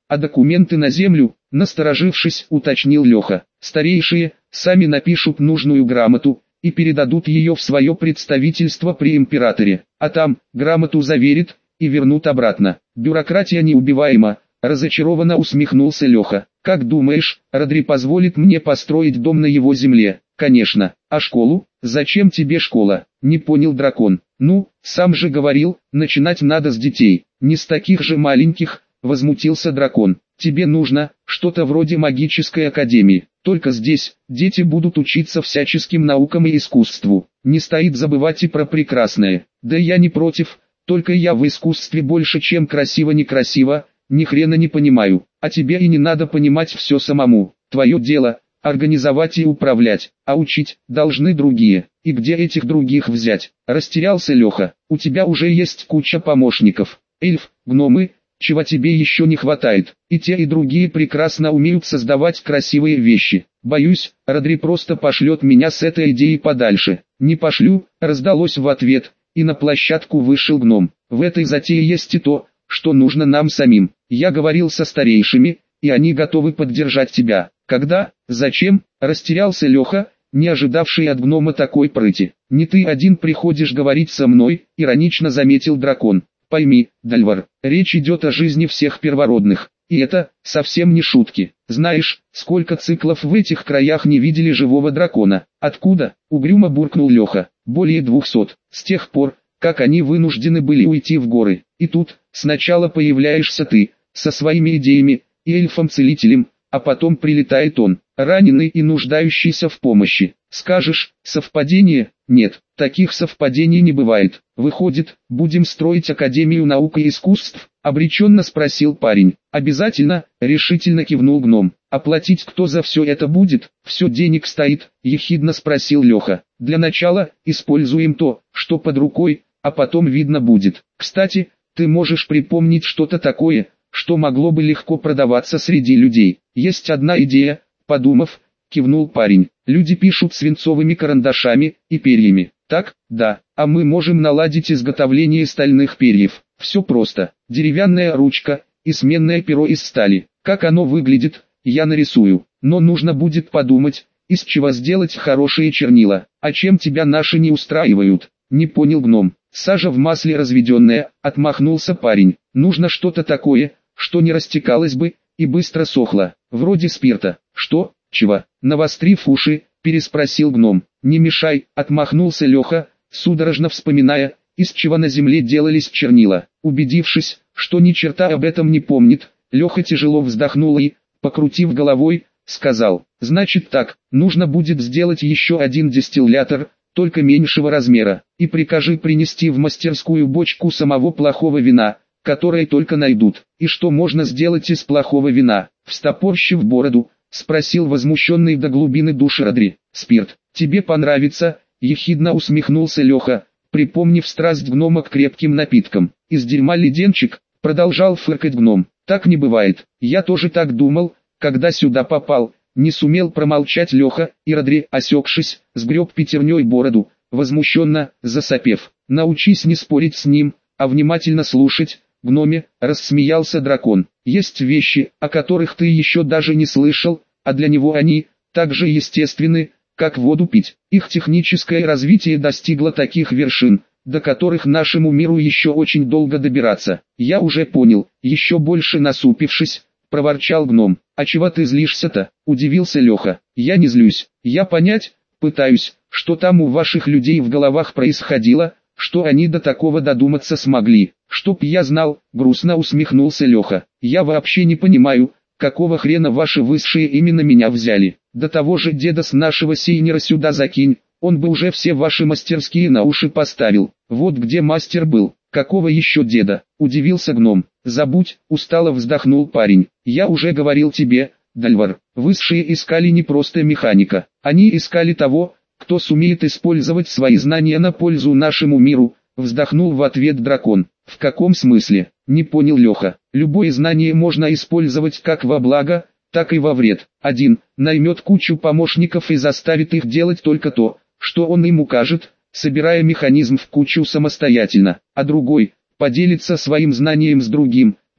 А документы на землю, насторожившись, уточнил Леха. Старейшие сами напишут нужную грамоту и передадут ее в свое представительство при императоре, а там грамоту заверят и вернут обратно. Бюрократия неубиваема, разочарованно усмехнулся Леха. Как думаешь, Родри позволит мне построить дом на его земле? Конечно. А школу? Зачем тебе школа? Не понял дракон. Ну, сам же говорил, начинать надо с детей, не с таких же маленьких, возмутился дракон. Тебе нужно что-то вроде магической академии. Только здесь дети будут учиться всяческим наукам и искусству. Не стоит забывать и про прекрасное. Да я не против, только я в искусстве больше чем красиво-некрасиво, ни хрена не понимаю. А тебе и не надо понимать все самому. Твое дело – организовать и управлять, а учить должны другие. И где этих других взять? Растерялся Леха. У тебя уже есть куча помощников. Эльф, гномы, чего тебе еще не хватает. И те, и другие прекрасно умеют создавать красивые вещи. Боюсь, Родри просто пошлет меня с этой идеей подальше. Не пошлю, раздалось в ответ, и на площадку вышел гном. В этой затее есть и то, что нужно нам самим. Я говорил со старейшими, и они готовы поддержать тебя. Когда, зачем, растерялся Леха, не ожидавший от гнома такой прыти. Не ты один приходишь говорить со мной, иронично заметил дракон. Пойми, Дальвар, речь идет о жизни всех первородных, и это совсем не шутки. Знаешь, сколько циклов в этих краях не видели живого дракона? Откуда? Угрюмо буркнул Леха. Более двухсот, с тех пор, как они вынуждены были уйти в горы. И тут, сначала появляешься ты, со своими идеями, и эльфом-целителем, а потом прилетает он, раненый и нуждающийся в помощи. Скажешь, совпадение? Нет, таких совпадений не бывает. Выходит, будем строить Академию наук и искусств? Обреченно спросил парень. Обязательно, решительно кивнул гном. Оплатить кто за все это будет? Все денег стоит, ехидно спросил Леха. Для начала, используем то, что под рукой, а потом видно будет. Кстати, ты можешь припомнить что-то такое, что могло бы легко продаваться среди людей? Есть одна идея, подумав, кивнул парень. Люди пишут свинцовыми карандашами и перьями. Так, да, а мы можем наладить изготовление стальных перьев. Все просто. Деревянная ручка и сменное перо из стали. Как оно выглядит, я нарисую. Но нужно будет подумать, из чего сделать хорошие чернила. А чем тебя наши не устраивают? Не понял гном. Сажа в масле разведенная, отмахнулся парень. Нужно что-то такое, что не растекалось бы и быстро сохло. Вроде спирта. Что? Чего? Навострив уши, переспросил гном. Не мешай, отмахнулся Леха, судорожно вспоминая, из чего на земле делались чернила. Убедившись, что ни черта об этом не помнит, Леха тяжело вздохнул и, покрутив головой, сказал: значит так, нужно будет сделать еще один дистиллятор, только меньшего размера, и прикажи принести в мастерскую бочку самого плохого вина, которое только найдут. И что можно сделать из плохого вина? Встопорщив бороду, спросил возмущенный до глубины души Родри. Спирт, тебе понравится, ехидно усмехнулся Леха, припомнив страсть гнома к крепким напиткам. Из дерьма леденчик, продолжал фыркать гном. Так не бывает, я тоже так думал, когда сюда попал. Не сумел промолчать Леха, и Родри, осекшись, сгреб пятерней бороду, возмущенно, засопев. Научись не спорить с ним, а внимательно слушать, гноме, рассмеялся дракон. Есть вещи, о которых ты еще даже не слышал, а для него они, так же естественны, как воду пить. Их техническое развитие достигло таких вершин, до которых нашему миру еще очень долго добираться. Я уже понял, еще больше насупившись, проворчал гном. А чего ты злишься-то? Удивился Леха. Я не злюсь, я понять пытаюсь, что там у ваших людей в головах происходило, что они до такого додуматься смогли. Чтоб я знал, грустно усмехнулся Леха. Я вообще не понимаю, какого хрена ваши высшие именно меня взяли. До того же деда с нашего Сейнера сюда закинь, он бы уже все ваши мастерские на уши поставил. Вот где мастер был. Какого еще деда? Удивился гном. Забудь, устало вздохнул парень. Я уже говорил тебе, Дальвар, высшие искали не просто механика. Они искали того, кто сумеет использовать свои знания на пользу нашему миру. Вздохнул в ответ дракон. В каком смысле? Не понял Леха. Любое знание можно использовать как во благо, так и во вред. Один наймет кучу помощников и заставит их делать только то, что он им укажет, собирая механизм в кучу самостоятельно, а другой поделится своим знанием с другим,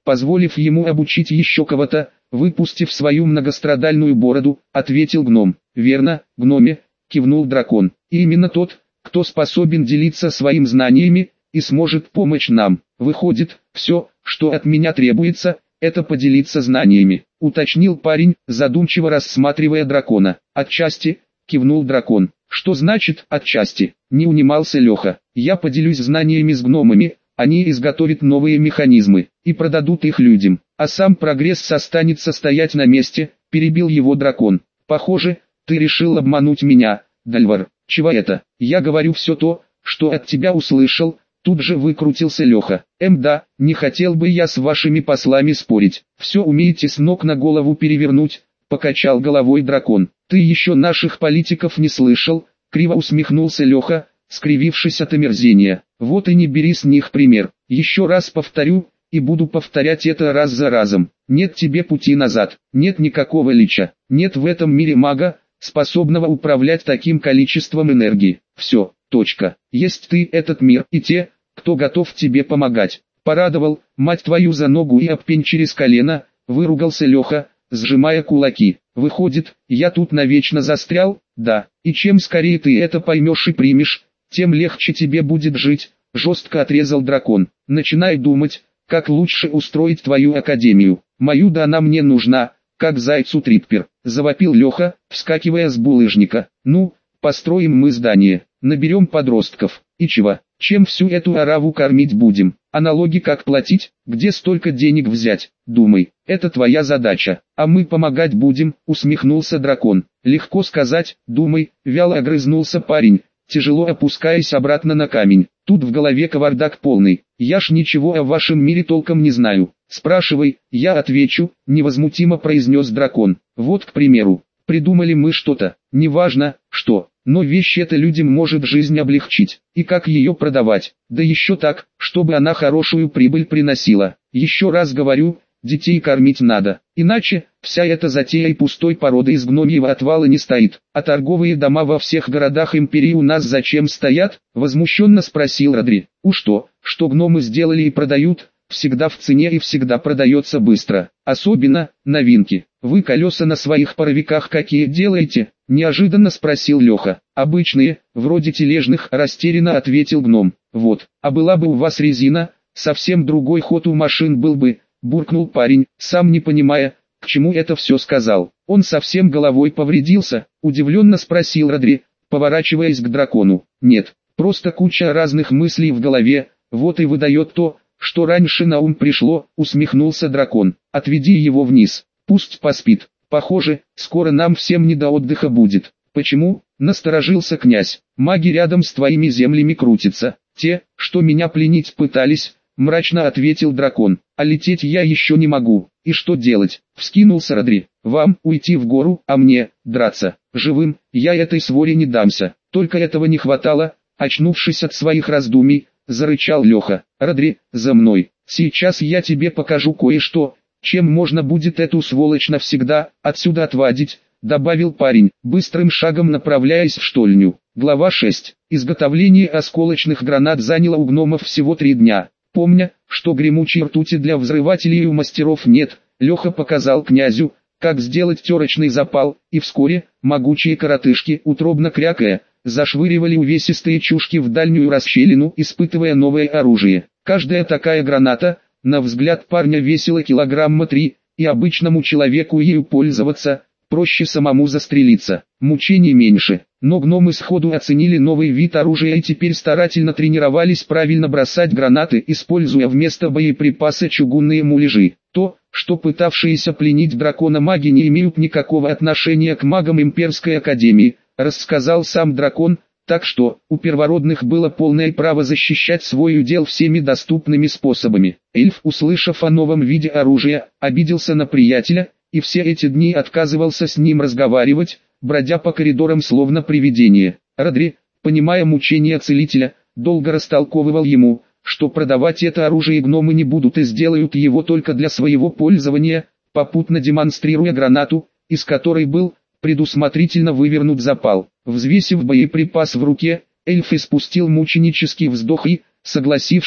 позволив ему обучить еще кого-то, выпустив свою многострадальную бороду, ответил гном. «Верно, гноме», — кивнул дракон. «И именно тот, кто способен делиться своими знаниями и сможет помочь нам. Выходит, все, что от меня требуется, это поделиться знаниями», — уточнил парень, задумчиво рассматривая дракона. «Отчасти», — кивнул дракон. «Что значит «отчасти»?» — не унимался Леха. «Я поделюсь знаниями с гномами, они изготовят новые механизмы и продадут их людям, а сам прогресс останется стоять на месте», — перебил его дракон. «Похоже, ты решил обмануть меня, Дальвар». «Чего это? Я говорю все то, что от тебя услышал», — тут же выкрутился Леха. «Эм да, не хотел бы я с вашими послами спорить. Все умеете с ног на голову перевернуть», — покачал головой дракон. «Ты еще наших политиков не слышал?» — криво усмехнулся Леха, скривившись от омерзения. «Вот и не бери с них пример. Еще раз повторю, и буду повторять это раз за разом. Нет тебе пути назад, нет никакого лича, нет в этом мире мага, способного управлять таким количеством энергии. Все, точка. Есть ты, этот мир, и те, кто готов тебе помогать». «Порадовал, мать твою за ногу и об пень через колено», — выругался Леха, сжимая кулаки. «Выходит, я тут навечно застрял?» «Да, и чем скорее ты это поймешь и примешь, тем легче тебе будет жить», — жестко отрезал дракон. «Начинай думать, как лучше устроить твою академию. Мою да она мне нужна, как зайцу триппер», — завопил Леха, вскакивая с булыжника. «Ну, построим мы здание, наберем подростков, и чего? Чем всю эту ораву кормить будем? А налоги как платить? Где столько денег взять? Думай, это твоя задача, а мы помогать будем», — усмехнулся дракон. «Легко сказать, думай», — вяло огрызнулся парень, тяжело опускаясь обратно на камень. «Тут в голове кавардак полный, я ж ничего о вашем мире толком не знаю. Спрашивай, я отвечу», — невозмутимо произнес дракон. «Вот, к примеру, придумали мы что-то, неважно, что, но вещь эта людям может жизнь облегчить, и как ее продавать, да еще так, чтобы она хорошую прибыль приносила. Еще раз говорю, детей кормить надо, иначе вся эта затея и пустой породы из гномьего отвала не стоит. А торговые дома во всех городах империи у нас зачем стоят?» — возмущенно спросил Родри. «У что, что гномы сделали и продают, всегда в цене и всегда продается быстро, особенно новинки. Вы колеса на своих паровиках какие делаете?» — неожиданно спросил Леха. «Обычные, вроде тележных», — растерянно ответил гном. «Вот, а была бы у вас резина, совсем другой ход у машин был бы», — буркнул парень, сам не понимая, к чему это все сказал. «Он совсем головой повредился?» — удивленно спросил Родри, поворачиваясь к дракону. «Нет, просто куча разных мыслей в голове, вот и выдает то, что раньше на ум пришло», — усмехнулся дракон. «Отведи его вниз, пусть поспит. Похоже, скоро нам всем не до отдыха будет». «Почему?» — насторожился князь. «Маги рядом с твоими землями крутятся, те, что меня пленить пытались», — мрачно ответил дракон. «А лететь я еще не могу. И что делать?» — вскинулся Родри. «Вам уйти в гору, а мне драться. Живым я этой своре не дамся. Только этого не хватало», — очнувшись от своих раздумий, зарычал Леха. «Родри, за мной. Сейчас я тебе покажу кое-что, чем можно будет эту сволочь навсегда отсюда отводить», — добавил парень, быстрым шагом направляясь в штольню. Глава шесть. Изготовление осколочных гранат заняло у гномов всего три дня. Помня, что гремучей ртути для взрывателей у мастеров нет, Леха показал князю, как сделать терочный запал, и вскоре, могучие коротышки, утробно крякая, зашвыривали увесистые чушки в дальнюю расщелину, испытывая новое оружие. Каждая такая граната, на взгляд парня, весила килограмма три, и обычному человеку ею пользоваться, проще самому застрелиться, мучений меньше. Но гномы сходу оценили новый вид оружия и теперь старательно тренировались правильно бросать гранаты, используя вместо боеприпаса чугунные муляжи. То, что пытавшиеся пленить дракона маги не имеют никакого отношения к магам Имперской Академии, рассказал сам дракон, так что у первородных было полное право защищать свой удел всеми доступными способами. Эльф, услышав о новом виде оружия, обиделся на приятеля, и все эти дни отказывался с ним разговаривать, бродя по коридорам словно привидение. Родри, понимая мучения целителя, долго растолковывал ему, что продавать это оружие гномы не будут и сделают его только для своего пользования, попутно демонстрируя гранату, из которой был предусмотрительно вывернут запал. Взвесив боеприпас в руке, эльф испустил мученический вздох и, согласившись,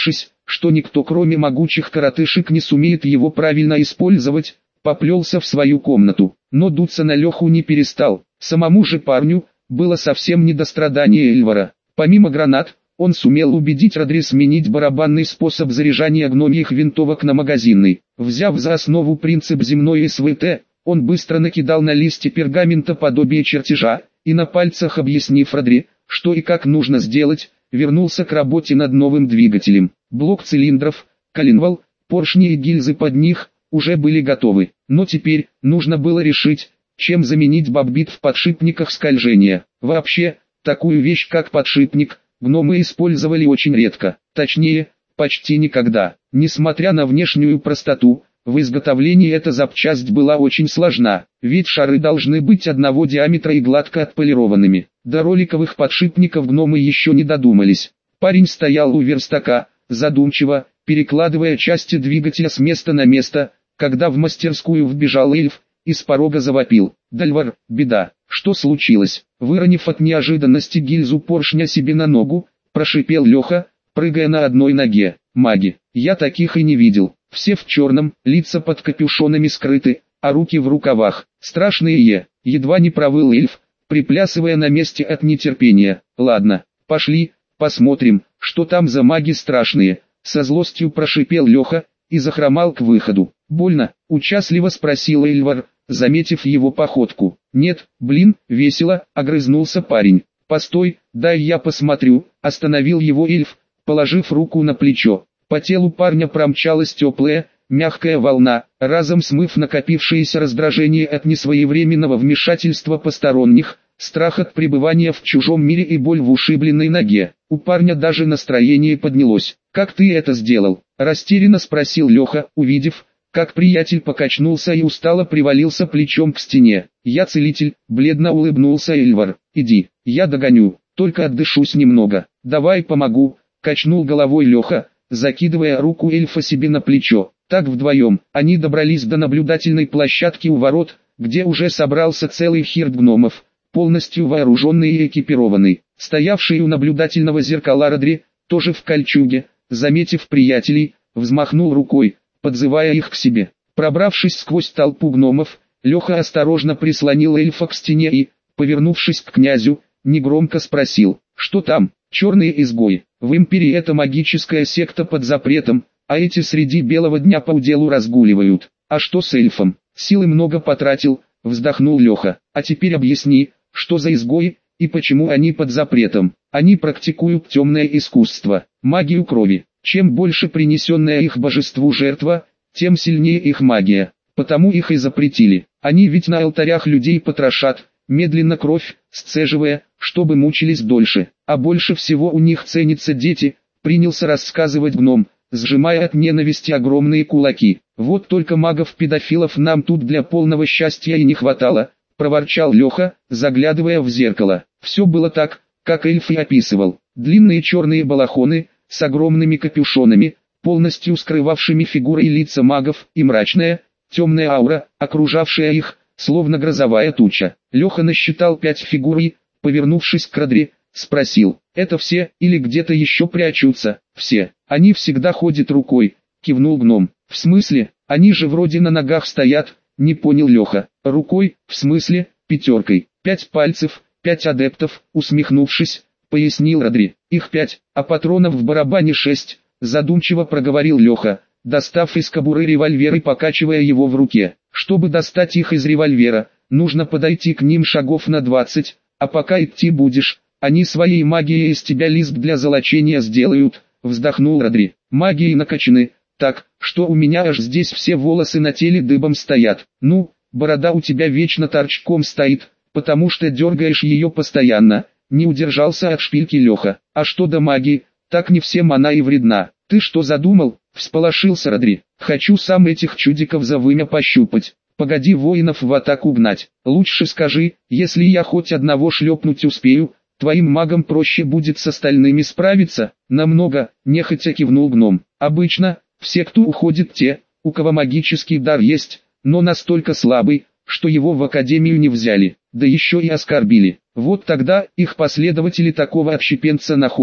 что никто кроме могучих коротышек не сумеет его правильно использовать, поплелся в свою комнату, но дуться на Леху не перестал. Самому же парню было совсем не до страдания Эльвара. Помимо гранат, он сумел убедить Родри сменить барабанный способ заряжания гномьих винтовок на магазинный. Взяв за основу принцип земной СВТ, он быстро накидал на листе пергамента подобие чертежа, и на пальцах объяснив Родри, что и как нужно сделать, вернулся к работе над новым двигателем. Блок цилиндров, коленвал, поршни и гильзы под них уже были готовы, но теперь нужно было решить, чем заменить боббит в подшипниках скольжения. Вообще, такую вещь как подшипник, гномы использовали очень редко, точнее, почти никогда. Несмотря на внешнюю простоту, в изготовлении эта запчасть была очень сложна, ведь шары должны быть одного диаметра и гладко отполированными. До роликовых подшипников гномы еще не додумались. Парень стоял у верстака, задумчиво, перекладывая части двигателя с места на место, когда в мастерскую вбежал эльф, и с порога завопил: «Дальвар, беда, что случилось?» Выронив от неожиданности гильзу поршня себе на ногу, прошипел Леха, прыгая на одной ноге. «Маги, я таких и не видел, все в черном, лица под капюшонами скрыты, а руки в рукавах, страшные е», едва не провыл эльф, приплясывая на месте от нетерпения. «Ладно, пошли, посмотрим, что там за маги страшные», со злостью прошипел Леха, и захромал к выходу. «Больно?» – участливо спросил Эльвар, заметив его походку. «Нет, блин, весело», – огрызнулся парень. «Постой, дай я посмотрю», – остановил его эльф, положив руку на плечо. По телу парня промчалась теплая, мягкая волна, разом смыв накопившееся раздражение от несвоевременного вмешательства посторонних, страх от пребывания в чужом мире и боль в ушибленной ноге. У парня даже настроение поднялось. «Как ты это сделал?» – растерянно спросил Леха, увидев, как приятель покачнулся и устало привалился плечом к стене. «Я целитель», – бледно улыбнулся Эльвар. «Иди, я догоню, только отдышусь немного». «Давай помогу», – качнул головой Леха, закидывая руку эльфа себе на плечо. Так вдвоем они добрались до наблюдательной площадки у ворот, где уже собрался целый хирт гномов, полностью вооруженный и экипированный. Стоявший у наблюдательного зеркала Родри, тоже в кольчуге, заметив приятелей, взмахнул рукой, подзывая их к себе. Пробравшись сквозь толпу гномов, Леха осторожно прислонил эльфа к стене и, повернувшись к князю, негромко спросил: «Что там?» «Черные изгои. В империи это магическая секта под запретом, а эти среди белого дня по уделу разгуливают. А что с эльфом? Силы много потратил», — вздохнул Леха. «А теперь объясни, что за изгои, и почему они под запретом?» «Они практикуют темное искусство, магию крови. Чем больше принесенная их божеству жертва, тем сильнее их магия. Потому их и запретили. Они ведь на алтарях людей потрошат, медленно кровь, сцеживая, чтобы мучились дольше. А больше всего у них ценятся дети», — принялся рассказывать гном, сжимая от ненависти огромные кулаки. «Вот только магов-педофилов нам тут для полного счастья и не хватало», — проворчал Леха, заглядывая в зеркало. Все было так, как эльф и описывал. Длинные черные балахоны, с огромными капюшонами, полностью скрывавшими фигуры и лица магов, и мрачная, темная аура, окружавшая их, словно грозовая туча. Леха насчитал пять фигур и, повернувшись к Родри, спросил: «Это все, или где-то еще прячутся?» «Все. Они всегда ходят рукой», — кивнул гном. «В смысле? Они же вроде на ногах стоят», — не понял Леха. «Рукой, в смысле, пятеркой. Пять пальцев, пять адептов», — усмехнувшись, пояснил Родри. «Их пять, а патронов в барабане шесть», — задумчиво проговорил Леха, достав из кобуры револьвер и покачивая его в руке. «Чтобы достать их из револьвера, нужно подойти к ним шагов на двадцать, а пока идти будешь, они своей магией из тебя лист для золочения сделают», — вздохнул Родри. «Магией накачаны, так, что у меня аж здесь все волосы на теле дыбом стоят. Ну, борода у тебя вечно торчком стоит, потому что дергаешь ее постоянно», — не удержался от шпильки Леха. «А что до магии, так не всем она и вредна». «Ты что задумал?» — всполошился Родри. «Хочу сам этих чудиков за вымя пощупать. Погоди воинов в атаку гнать. Лучше скажи, если я хоть одного шлепнуть успею, твоим магам проще будет с остальными справиться?» «Намного», — нехотя кивнул гном. «Обычно, все кто уходит те, у кого магический дар есть, но настолько слабый, что его в академию не взяли, да еще и оскорбили. Вот тогда их последователи такого отщепенца находят,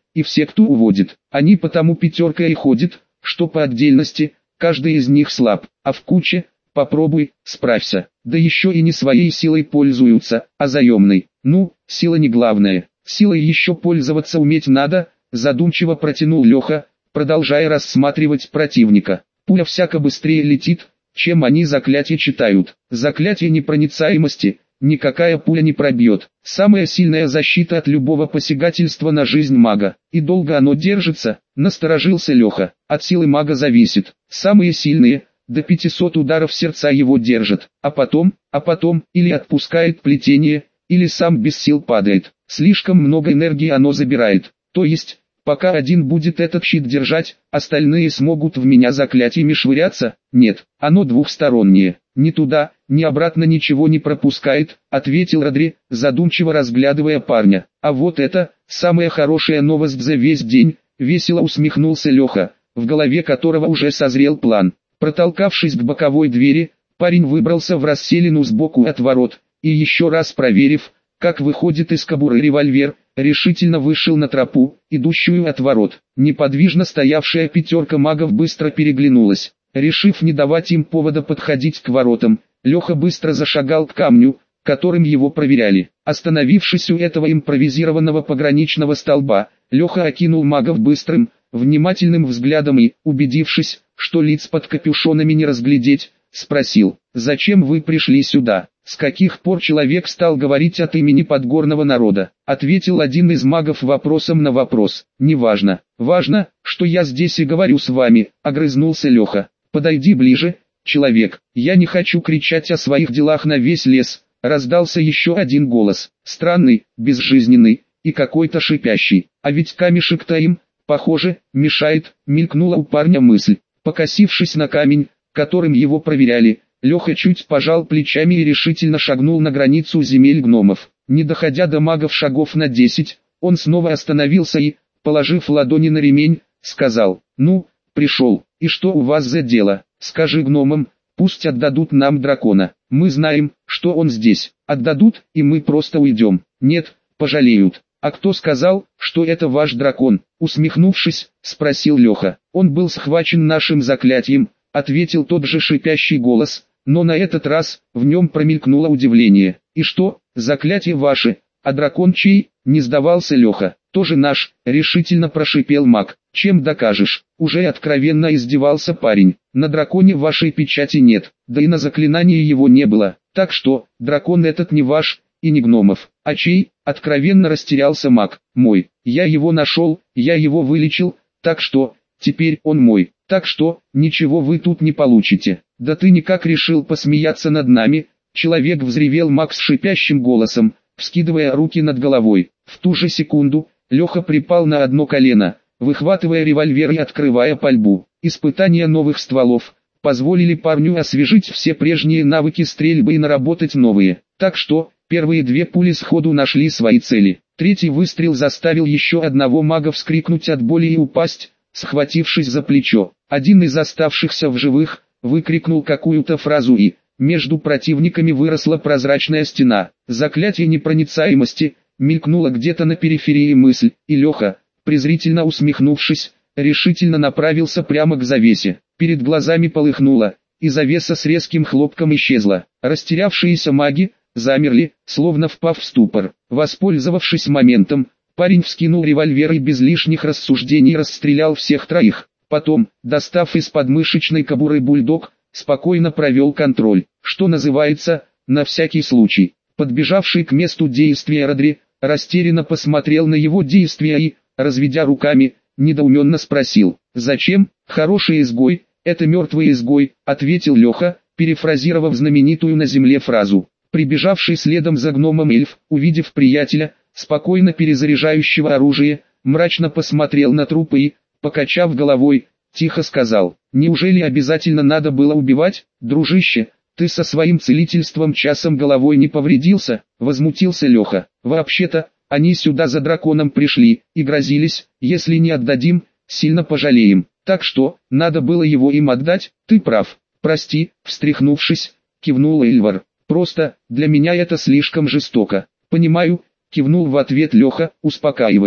и все, кто уводит. Они потому пятерка и ходит, что по отдельности, каждый из них слаб, а в куче, попробуй, справься. Да еще и не своей силой пользуются, а заемной. Ну, сила не главное, силой еще пользоваться уметь надо, задумчиво протянул Леха, продолжая рассматривать противника. Пуля всяко быстрее летит, чем они заклятие читают. Заклятие непроницаемости никакая пуля не пробьет. Самая сильная защита от любого посягательства на жизнь мага. И долго оно держится, насторожился Леха. От силы мага зависит. Самые сильные, до пятисот ударов сердца его держат. А потом, а потом, или отпускает плетение, или сам без сил падает. Слишком много энергии оно забирает. То есть, пока один будет этот щит держать, остальные смогут в меня заклятиями швыряться? Нет, оно двухстороннее. Ни туда, ни обратно ничего не пропускает, ответил Родри, задумчиво разглядывая парня. А вот это, самая хорошая новость за весь день, весело усмехнулся Леха, в голове которого уже созрел план. Протолкавшись к боковой двери, парень выбрался в расселину сбоку от ворот, и еще раз проверив, как выходит из кобуры револьвер, решительно вышел на тропу, идущую от ворот. Неподвижно стоявшая пятерка магов быстро переглянулась. Решив не давать им повода подходить к воротам, Леха быстро зашагал к камню, которым его проверяли. Остановившись у этого импровизированного пограничного столба, Леха окинул магов быстрым, внимательным взглядом и, убедившись, что лиц под капюшонами не разглядеть, спросил: «Зачем вы пришли сюда? С каких пор человек стал говорить от имени подгорного народа?» Ответил один из магов вопросом на вопрос. «Неважно. Важно, что я здесь и говорю с вами», — огрызнулся Леха. «Подойди ближе, человек, я не хочу кричать о своих делах на весь лес», — раздался еще один голос, странный, безжизненный и какой-то шипящий. «А ведь камешек-то им, похоже, мешает», — мелькнула у парня мысль. Покосившись на камень, которым его проверяли, Леха чуть пожал плечами и решительно шагнул на границу земель гномов. Не доходя до магов шагов на десять, он снова остановился и, положив ладони на ремень, сказал: «Ну, пришел, и что у вас за дело? Скажи гномам, пусть отдадут нам дракона. Мы знаем, что он здесь. Отдадут, и мы просто уйдем. Нет, пожалеют». «А кто сказал, что это ваш дракон?» Усмехнувшись, спросил Леха. «Он был схвачен нашим заклятием», — ответил тот же шипящий голос, но на этот раз в нем промелькнуло удивление. «И что, заклятие ваше, а дракон чей?» — не сдавался Леха. «Тоже наш», — решительно прошипел маг. «Чем докажешь?» — уже откровенно издевался парень. «На драконе вашей печати нет, да и на заклинании его не было, так что, дракон этот не ваш, и не гномов». «А чей?» — откровенно растерялся маг. «Мой. Я его нашел, я его вылечил, так что, теперь он мой. Так что, ничего вы тут не получите». «Да ты никак решил посмеяться над нами?» Человек взревел маг с шипящим голосом, вскидывая руки над головой. В ту же секунду, Леха припал на одно колено, выхватывая револьвер и открывая пальбу. Испытания новых стволов позволили парню освежить все прежние навыки стрельбы и наработать новые. Так что, первые две пули сходу нашли свои цели. Третий выстрел заставил еще одного мага вскрикнуть от боли и упасть, схватившись за плечо. Один из оставшихся в живых выкрикнул какую-то фразу и, между противниками выросла прозрачная стена. Заклятие непроницаемости мелькнуло где-то на периферии мысль, и Леха, презрительно усмехнувшись, решительно направился прямо к завесе. Перед глазами полыхнуло, и завеса с резким хлопком исчезла. Растерявшиеся маги замерли, словно впав в ступор. Воспользовавшись моментом, парень вскинул револьвер и без лишних рассуждений расстрелял всех троих. Потом, достав из подмышечной кобуры бульдог, спокойно провел контроль, что называется, на всякий случай. Подбежавший к месту действия Родри, растерянно посмотрел на его действия и, разведя руками, недоуменно спросил: «Зачем? Хороший изгой, это мертвый изгой», — ответил Леха, перефразировав знаменитую на земле фразу. Прибежавший следом за гномом эльф, увидев приятеля, спокойно перезаряжающего оружие, мрачно посмотрел на трупы и, покачав головой, тихо сказал: «Неужели обязательно надо было убивать, дружище? Ты со своим целительством часом головой не повредился?» — возмутился Леха. «Вообще-то, они сюда за драконом пришли и грозились: если не отдадим, сильно пожалеем. Так что, надо было его им отдать». «Ты прав. Прости», — встряхнувшись, кивнул Эльвар. «Просто, для меня это слишком жестоко». «Понимаю», — кивнул в ответ Леха, успокаиваясь.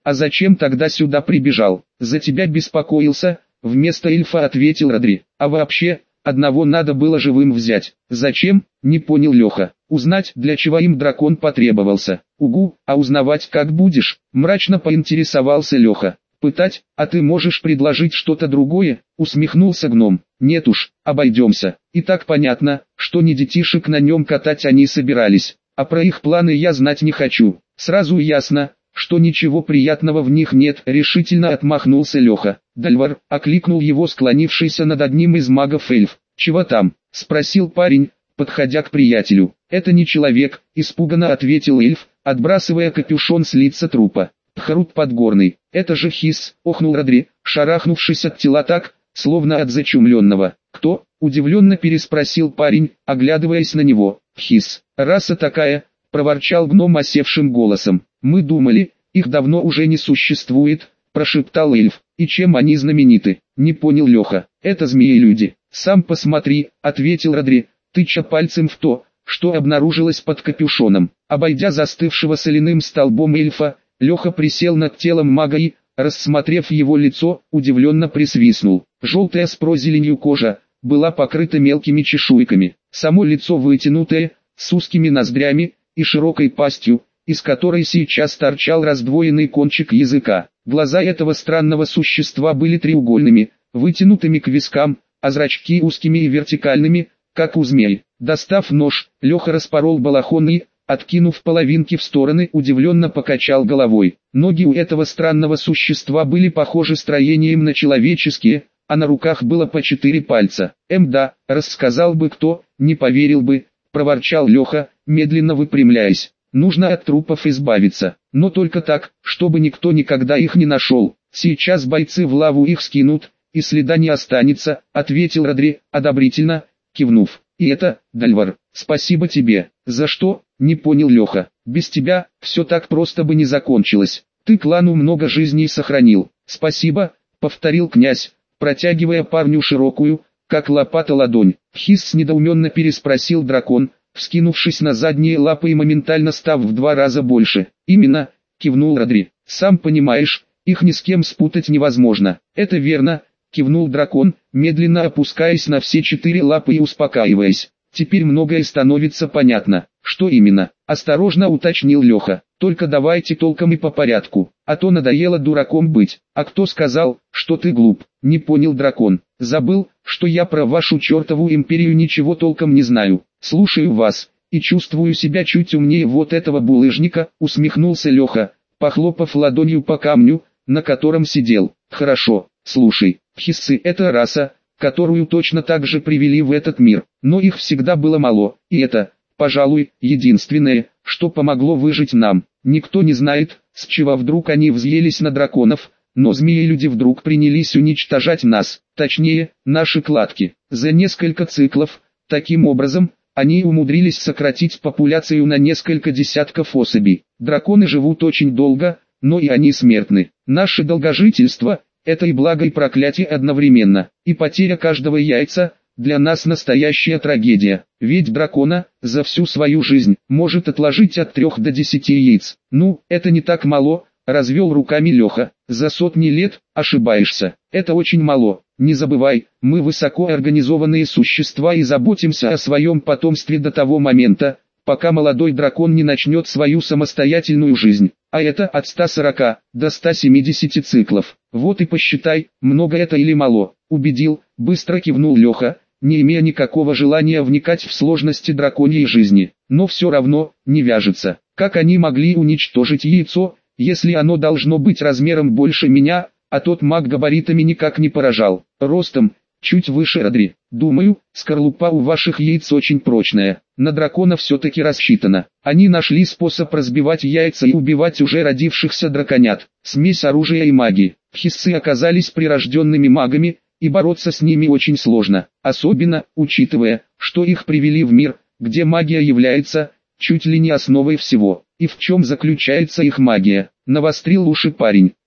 А зачем тогда сюда прибежал? За тебя беспокоился, вместо эльфа ответил Родри. А вообще, одного надо было живым взять. Зачем? Не понял Леха. Узнать, для чего им дракон потребовался. Угу, а узнавать как будешь? Мрачно поинтересовался Леха. Пытать, а ты можешь предложить что-то другое? Усмехнулся гном. Нет уж, обойдемся. И так понятно, что не детишек на нем катать они собирались. А про их планы я знать не хочу. Сразу ясно, что ничего приятного в них нет, решительно отмахнулся Леха. Дальвар, окликнул его склонившийся над одним из магов эльф. Чего там? Спросил парень, подходя к приятелю. Это не человек, испуганно ответил эльф, отбрасывая капюшон с лица трупа. Тхарут Подгорный, это же Хисс, охнул Родри, шарахнувшись от тела так, словно от зачумленного. Кто? Удивленно переспросил парень, оглядываясь на него. Хисс, раса такая, проворчал гном осевшим голосом. Мы думали, их давно уже не существует, прошептал эльф. И чем они знамениты? Не понял Леха. Это змеи-люди. Сам посмотри, ответил Родри, тыча пальцем в то, что обнаружилось под капюшоном. Обойдя застывшего соляным столбом эльфа, Леха присел над телом мага и, рассмотрев его лицо, удивленно присвистнул. Желтая с прозеленью кожа была покрыта мелкими чешуйками. Само лицо вытянутое, с узкими ноздрями и широкой пастью, из которой сейчас торчал раздвоенный кончик языка. Глаза этого странного существа были треугольными, вытянутыми к вискам, а зрачки узкими и вертикальными, как у змей. Достав нож, Леха распорол балахон и, откинув половинки в стороны, удивленно покачал головой. Ноги у этого странного существа были похожи строением на человеческие, а на руках было по четыре пальца. Эм да, рассказал бы кто, не поверил бы, проворчал Леха, медленно выпрямляясь. Нужно от трупов избавиться, но только так, чтобы никто никогда их не нашел. Сейчас бойцы в лаву их скинут, и следа не останется, ответил Родри, одобрительно, кивнув. И это, Дальвар, спасибо тебе. За что? Не понял Леха. Без тебя, все так просто бы не закончилось. Ты клану много жизней сохранил. Спасибо, повторил князь, протягивая парню широкую, как лопата ладонь. Хисс недоуменно переспросил дракон, вскинувшись на задние лапы и моментально став в два раза больше. Именно, кивнул Родри. Сам понимаешь, их ни с кем спутать невозможно. Это верно, кивнул дракон, медленно опускаясь на все четыре лапы и успокаиваясь. Теперь многое становится понятно. Что именно? Осторожно уточнил Леха. Только давайте толком и по порядку, а то надоело дураком быть. А кто сказал, что ты глуп? Не понял дракон. Забыл, что я про вашу чертову империю ничего толком не знаю. Слушаю вас, и чувствую себя чуть умнее вот этого булыжника, усмехнулся Леха, похлопав ладонью по камню, на котором сидел. Хорошо, слушай, хиссы — это раса, которую точно так же привели в этот мир, но их всегда было мало, и это, пожалуй, единственное, что помогло выжить нам. Никто не знает, с чего вдруг они взъелись на драконов, но змеи-люди вдруг принялись уничтожать нас, точнее, наши кладки. За несколько циклов, таким образом, они умудрились сократить популяцию на несколько десятков особей. Драконы живут очень долго, но и они смертны. Наше долгожительство – это и благо и проклятие одновременно. И потеря каждого яйца – для нас настоящая трагедия. Ведь дракона, за всю свою жизнь, может отложить от трех до десяти яиц. Ну, это не так мало, развел руками Леха. За сотни лет, ошибаешься. Это очень мало. Не забывай, мы высокоорганизованные существа и заботимся о своем потомстве до того момента, пока молодой дракон не начнет свою самостоятельную жизнь. А это от ста сорока до ста семидесяти циклов. Вот и посчитай, много это или мало. Убедил, быстро кивнул Леха, не имея никакого желания вникать в сложности драконьей жизни. Но все равно, не вяжется. Как они могли уничтожить яйцо, если оно должно быть размером больше меня, а тот маг габаритами никак не поражал. Ростом, чуть выше Родри. Думаю, скорлупа у ваших яиц очень прочная. На дракона все-таки рассчитано. Они нашли способ разбивать яйца и убивать уже родившихся драконят. Смесь оружия и магии. Хиссы оказались прирожденными магами, и бороться с ними очень сложно. Особенно, учитывая, что их привели в мир, где магия является, чуть ли не основой всего. И в чем заключается их магия? Навострил уши парень.